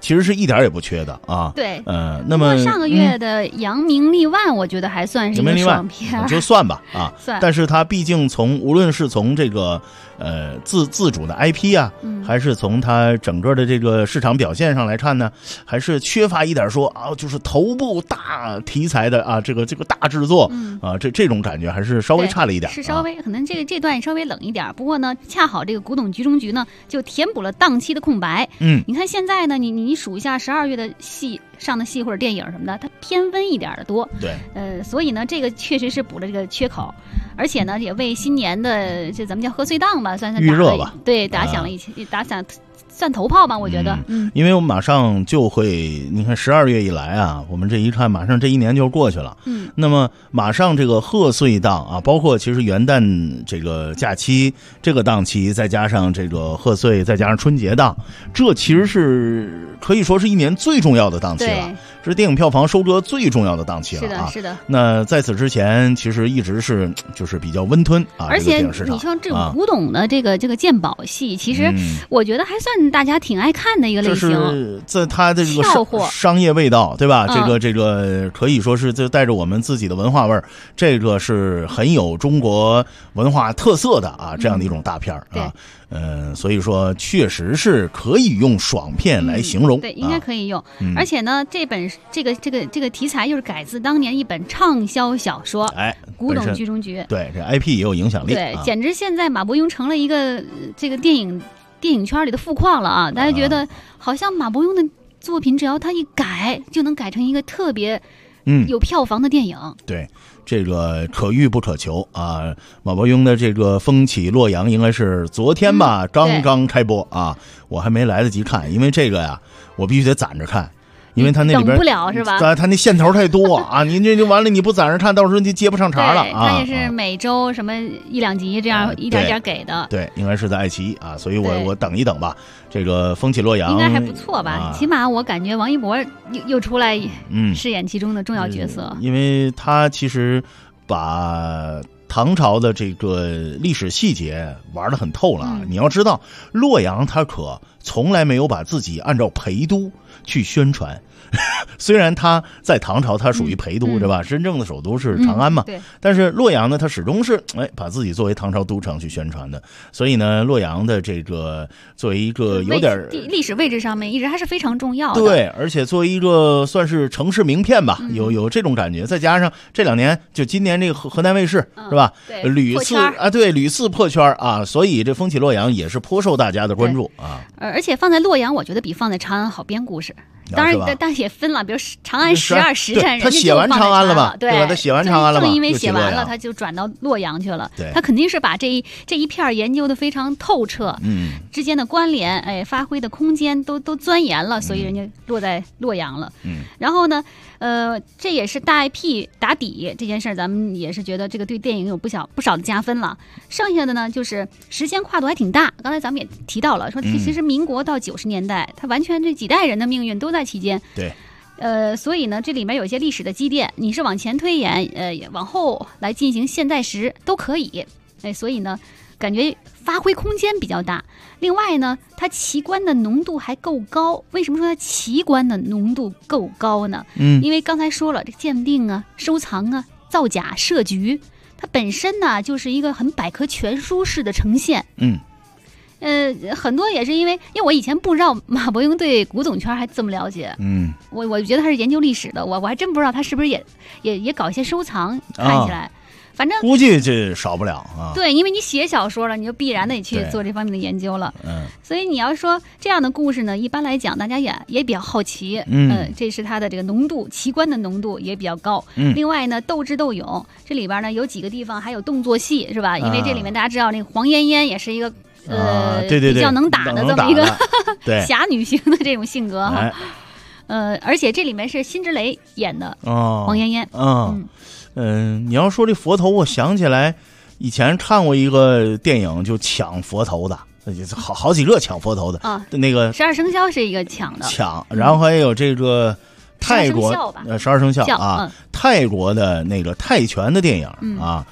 其实是一点也不缺的啊。 对， 那么上个月的扬名立万，我觉得还算是一个爽片， 就算吧啊。 算。 但是它毕竟无论是从这个自主的 IP 啊，还是从它整个的这个市场表现上来看呢，还是缺乏一点说啊，就是头部大题材的啊，这个大制作啊，这种感觉还是稍微差了一点， 是稍微可能这段也稍微冷一点。不过呢，恰好这个古董局中局呢，就填补了档期的空白。你看现在呢，你数一下12月的上的戏或者电影什么的，它偏温一点的多。 对， 所以呢，这个确实是补了这个缺口，而且呢，也为新年的这咱们叫贺岁档吧，算预热吧， 对，打响算头炮吧，我觉得。 因为我们马上就会，你看12月一来啊，我们这一看，马上这一年就过去了。那么马上这个贺岁档啊，包括其实元旦这个假期这个档期，再加上这个贺岁，再加上春节档，这其实是可以说是一年最重要的档期了，这是电影票房收割最重要的档期了啊。 是的。 那在此之前，其实一直是就是比较温吞啊， 而且你像这种古董的这个鉴宝戏，其实我觉得还算大家挺爱看的一个类型， 就是在它的这个商业味道，对吧？这个可以说是就带着我们自己的文化味儿，这个是很有中国文化特色的啊，这样的一种大片啊。所以说确实是可以用爽片来形容， 对，应该可以用。而且呢，这个题材又是改自当年一本畅销小说，古董局中局， 对，这 IP 也有影响力， 对，简直现在马伯庸成了一个这个电影圈里的富矿了啊！大家觉得好像马伯庸的作品，只要他一改，就能改成一个特别有票房的电影。 对，这个可遇不可求啊！马伯庸的这个《风起洛阳》应该是昨天吧，刚刚开播啊，我还没来得及看，因为这个呀，我必须得攒着看。因为他那里边等不了是吧？ 他那线头太多啊！你这就完了，你不攒着看，到时候就接不上茬了啊！ 他也是每周什么1、2集这样一点点给的。 对，应该是在爱奇艺啊，所以我等一等吧。这个《风起洛阳》 应该还不错吧？起码我感觉王一博又出来饰演其中的重要角色， 因为他其实把唐朝的这个历史细节玩得很透了。你要知道，洛阳他可从来没有把自己按照陪都去宣传。虽然他在唐朝他属于陪都，对吧？真正的首都是长安嘛。 对。 但是洛阳呢，他始终是把自己作为唐朝都城去宣传的。所以呢，洛阳的这个作为一个有点历史位置上面一直还是非常重要的。 对，而且作为一个算是城市名片吧，有这种感觉。再加上这2年，就今年这个河南卫视是吧？屡次破圈啊，所以这风起洛阳也是颇受大家的关注啊。 而且放在洛阳，我觉得比放在长安好编故事。当然，但也分了，比如长安12时辰， 他写完长安了吧？ 对吧？他写完长安了吧？ 正因为写完了，他就转到洛阳去了。他肯定是把这一片研究的非常透彻，之间的关联，发挥的空间都钻研了，所以人家落在洛阳了。然后呢，这也是大 IP 打底这件事儿，咱们也是觉得这个对电影有不少的加分了。剩下的呢，就是时间跨度还挺大。刚才咱们也提到了，说其实民国到90年代，它完全这几代人的命运都在期间。 对， 所以呢，这里面有一些历史的积淀，你是往前推演，往后来进行现在时都可以。所以呢，感觉发挥空间比较大。另外呢，它奇观的浓度还够高。为什么说它奇观的浓度够高呢？因为刚才说了，这鉴定啊、收藏啊、造假、设局，它本身呢就是一个很百科全书式的呈现。很多也是因为我以前不知道马伯庸对古董圈还这么了解。我觉得他是研究历史的，我还真不知道他是不是也搞一些收藏。看起来反正估计这少不了啊。 对，因为你写小说了，你就必然得去做这方面的研究了。所以你要说这样的故事呢，一般来讲大家也比较好奇。这是它的这个浓度，奇观的浓度也比较高。另外呢，斗智斗勇，这里边呢有几个地方还有动作戏，是吧？因为这里面大家知道那个黄妍妍也是一个对比较能打的这么一个侠女型的这种性格哈。而且这里面是辛芷蕾演的黄妍妍。 你要说这佛头，我想起来以前看过一个电影，就抢佛头的，好几个抢佛头的啊。那个 12生肖是一个抢， 然后还有这个泰国12生肖啊，泰国的那个泰拳的电影啊。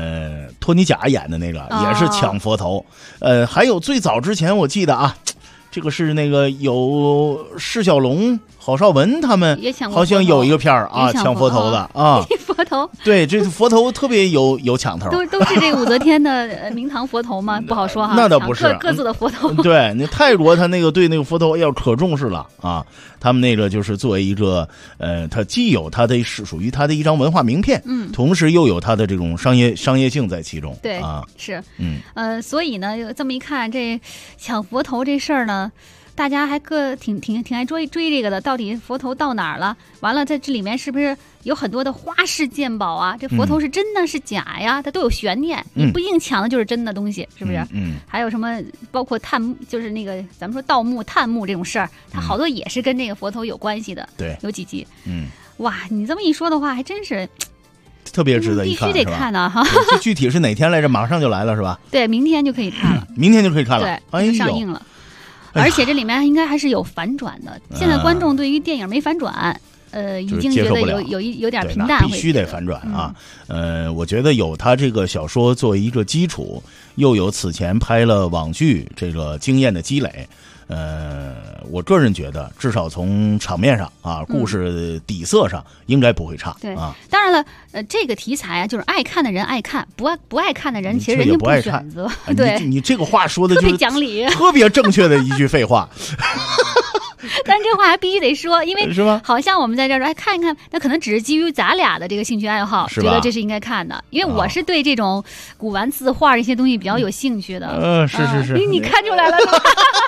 托尼贾演的那个也是抢佛头。还有最早之前我记得啊， 这个是那个有释小龙、郝邵文他们好像有一个片儿啊，抢佛头的啊， 佛头， 对，这佛头特别有抢头， 都是这个武则天的明堂佛头吗？不好说哈， 那倒不是， 各自的佛头。 对，那泰国他那个对那个佛头要可重视了啊，他们那个就是作为一个它既有它的是属于它的一张文化名片，同时又有它的这种商业性在其中， 对啊， 是，所以呢，这么一看，这抢佛头这事儿呢。大家还挺爱追这个的，到底佛头到哪儿了？完了，在这里面是不是有很多的花式鉴宝啊？这佛头是真的是假呀？它都有悬念，你不一定抢的就是真的东西，是不是？还有什么包括探，就是那个咱们说盗墓、探墓这种事儿，它好多也是跟这个佛头有关系的。 对， 有几集。哇，你这么一说的话，还真是。 特别值得一看， 必须得看呢哈！ 这具体是哪天来着？马上就来了是吧？ 对，明天就可以看了。 明天就可以看了， 对，就上映了。而且这里面应该还是有反转的。现在观众对于电影没反转，已经觉得有点平淡， 必须得反转啊！我觉得有他这个小说作为一个基础，又有此前拍了网剧这个经验的积累。我个人觉得，至少从场面上啊，故事底色上应该不会差。 对啊， 当然了，这个题材啊，就是爱看的人爱看，不爱看的人其实人家不选择。对， 你这个话说的就是特别讲理， 特别正确的一句废话。 但这话还必须得说，因为是吗？ 好像我们在这儿说，看一看，那可能只是基于咱俩的这个兴趣爱好，觉得这是应该看的。因为我是对这种古玩字画这些东西比较有兴趣的。 是， 你看出来了是吧？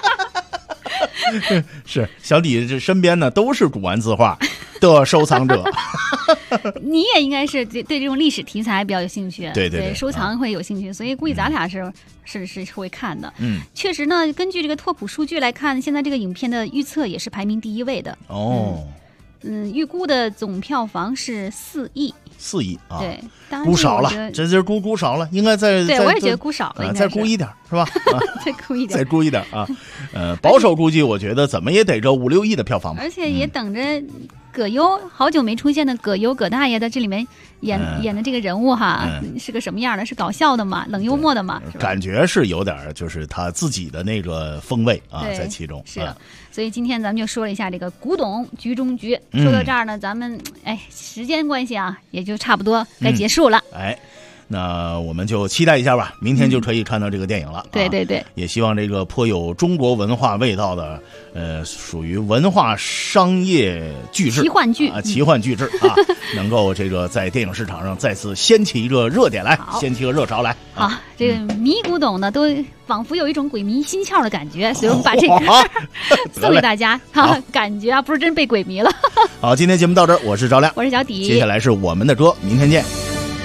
是小李这身边呢都是古玩字画的收藏者。 你也应该是对这种历史题材比较有兴趣， 对， 收藏会有兴趣，所以估计咱俩是会看的。确实呢，根据这个拓扑数据来看，现在这个影片的预测也是排名第1位的。预估的总票房是4亿。 4亿啊， 对， 估少了，这估少了，应该再对，我也觉得估少了， 再估一点是吧？ 再估一点啊，保守估计，我觉得怎么也得个5-6亿的票房吧。 而且也等着葛优好久没出现的葛大爷在这里面演的这个人物哈，是个什么样的？是搞笑的嘛，冷幽默的嘛？ 感觉是有点就是他自己的那个风味啊，在其中。 是，所以今天咱们就说了一下这个古董局中局。说到这儿呢，咱们时间关系啊，也就差不多该结束了。 那我们就期待一下吧，明天就可以看到这个电影了。 对， 也希望这个颇有中国文化味道的，属于文化商业巨制、奇幻巨制啊，能够这个在电影市场上再次掀起一个热点来，掀起一个热潮来。 好，这个迷古董呢，都仿佛有一种鬼迷心窍的感觉，所以我们把这个送给大家，感觉啊，不是真被鬼迷了。 好，今天节目到这儿，我是赵亮， 我是小迪， 接下来是我们的歌，明天见。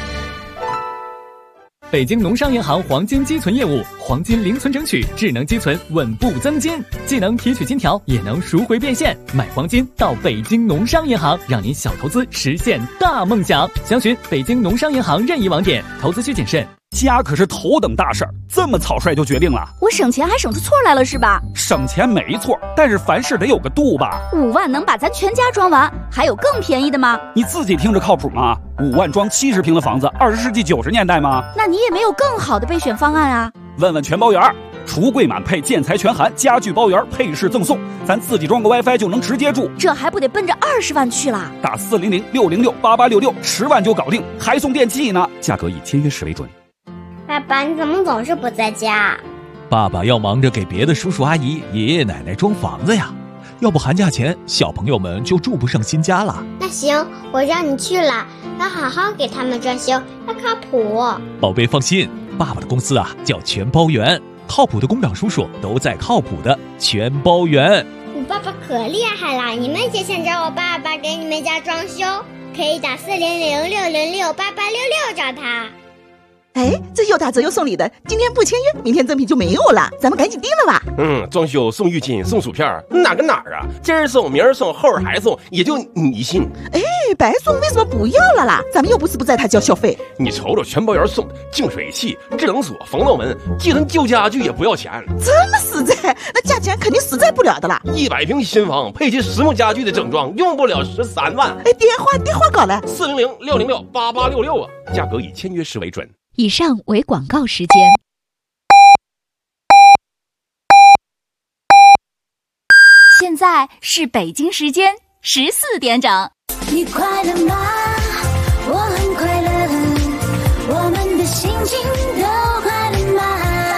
北京农商银行黄金积存业务，黄金零存整取，智能积存，稳步增金，既能提取金条，也能赎回变现。买黄金到北京农商银行，让您小投资实现大梦想。详询北京农商银行任意网点，投资需谨慎。 家可是头等大事儿，这么草率就决定了？ 我省钱还省出错来了是吧？ 省钱没错，但是凡事得有个度吧。 5万能把咱全家装完，还有更便宜的吗？ 你自己听着靠谱吗？5万装70平的房子，20世纪90年代吗？ 那你也没有更好的备选方案啊？ 问问全包圆，橱柜满配，建材全含，家具包圆，配饰赠送，咱自己装个 WiFi 就能直接住， 这还不得奔着20万去了？ 打400-606-8866，10万就搞定，还送电器呢。价格以签约时为准。 爸爸，你怎么总是不在家？ 爸爸要忙着给别的叔叔阿姨、爷爷奶奶装房子呀，要不寒假前小朋友们就住不上新家了。 那行，我让你去了，要好好给他们装修，要靠谱。 宝贝放心，爸爸的公司啊叫全包圆，靠谱的工长叔叔都在靠谱的全包圆。 我爸爸可厉害了，你们也想找我爸爸给你们家装修，可以打400-606-8866找他。 这又打折又送礼的，今天不签约，明天赠品就没有了，咱们赶紧定了吧。 装修送浴巾送薯片，哪跟哪儿啊？今儿送明儿送后儿还送，也就你信。 白送为什么不要了啦？咱们又不是不在他交消费。 你瞅瞅全包圆送的净水器、智能锁、防盗门，寄存旧家具也不要钱， 这么实在，那价钱肯定实在不了的啦。 100平新房配齐实木家具的整装，用不了13万。 电话搞来 400-606-8866啊，价格以签约时为准。 以上为广告时间。 现在是北京时间14点整。 你快乐吗？我很快乐，我们的心情都快乐吗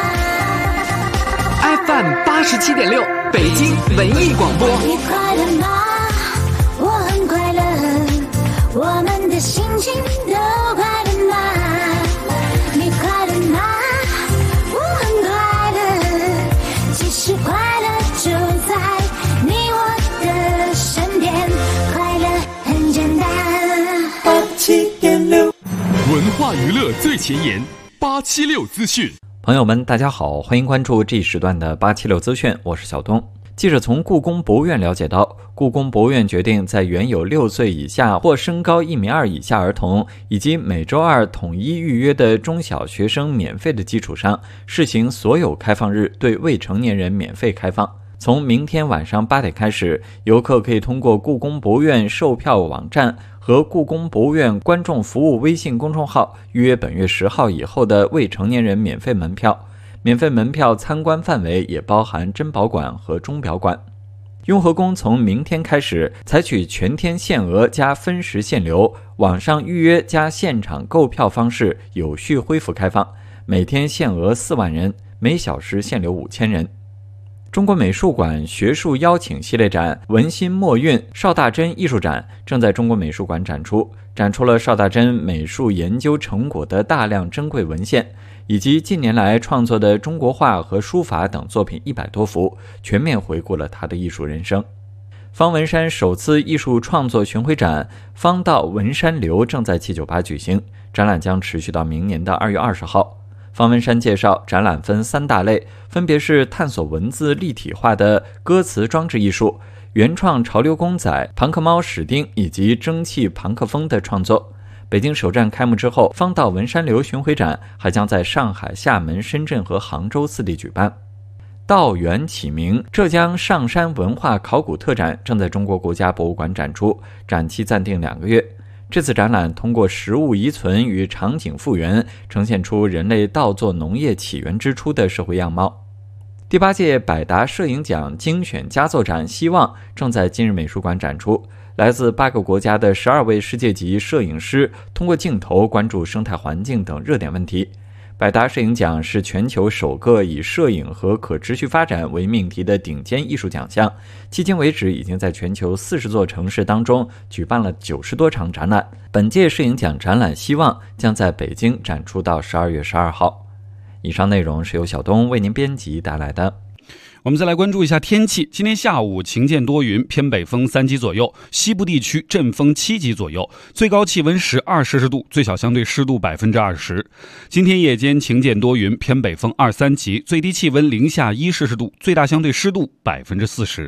？FM 87.6，北京文艺广播。 你快乐吗？我很快乐，我们的心情都快乐吗？你快乐吗？我很快乐，其实快乐就在你我的身边，快乐很简单。87.6， 文化娱乐最前沿，876资讯。 朋友们，大家好，欢迎关注这一时段的876资讯，我是小东。记者从故宫博物院了解到，故宫博物院决定在原有6岁以下或身高1.2米以下儿童以及每周2统一预约的中小学生免费的基础上，试行所有开放日对未成年人免费开放。从明天晚上8点开始，游客可以通过故宫博物院售票网站和故宫博物院观众服务微信公众号预约本月10号以后的未成年人免费门票。免费门票参观范围也包含珍宝馆和钟表馆。雍和宫从明天开始采取全天限额加分时限流、网上预约加现场购票方式有序恢复开放，每天限额4万人，每小时限流5000人。中国美术馆学术邀请系列展文心墨韵邵大珍艺术展正在中国美术馆展出，展出了邵大珍美术研究成果的大量珍贵文献，以及近年来创作的中国画和书法等作品100多幅，全面回顾了他的艺术人生。方文山首次艺术创作巡回展方到文山流正在798举行，展览将持续到明年的2月20号。方文山介绍，展览分3大类，分别是探索文字立体化的歌词装置艺术、原创潮流公仔、庞克猫史丁以及蒸汽朋克风的创作。北京首站开幕之后，方到文山流巡回展还将在上海、厦门、深圳和杭州4地举办。道源启明浙江上山文化考古特展正在中国国家博物馆展出，展期暂定2个月。这次展览通过实物遗存与场景复原，呈现出人类稻作农业起源之初的社会样貌。第8届百达摄影奖精选佳作展希望正在今日美术馆展出，来自8个国家的12位世界级摄影师通过镜头关注生态环境等热点问题。百达摄影奖是全球首个以摄影和可持续发展为命题的顶尖艺术奖项，迄今为止已经在全球40座城市当中举办了90多场展览。本届摄影奖展览希望将在北京展出到12月12号。以上内容是由小东为您编辑带来的。 我们再来关注一下天气。今天下午晴间多云，偏北风3级左右，西部地区阵风7级左右，最高气温12摄氏度，最小相对湿度20%。今天夜间晴间多云，偏北风2、3级，最低气温零下1摄氏度，最大相对湿度40%。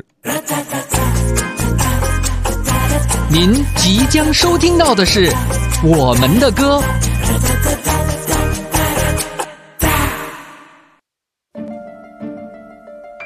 您即将收听到的是我们的歌。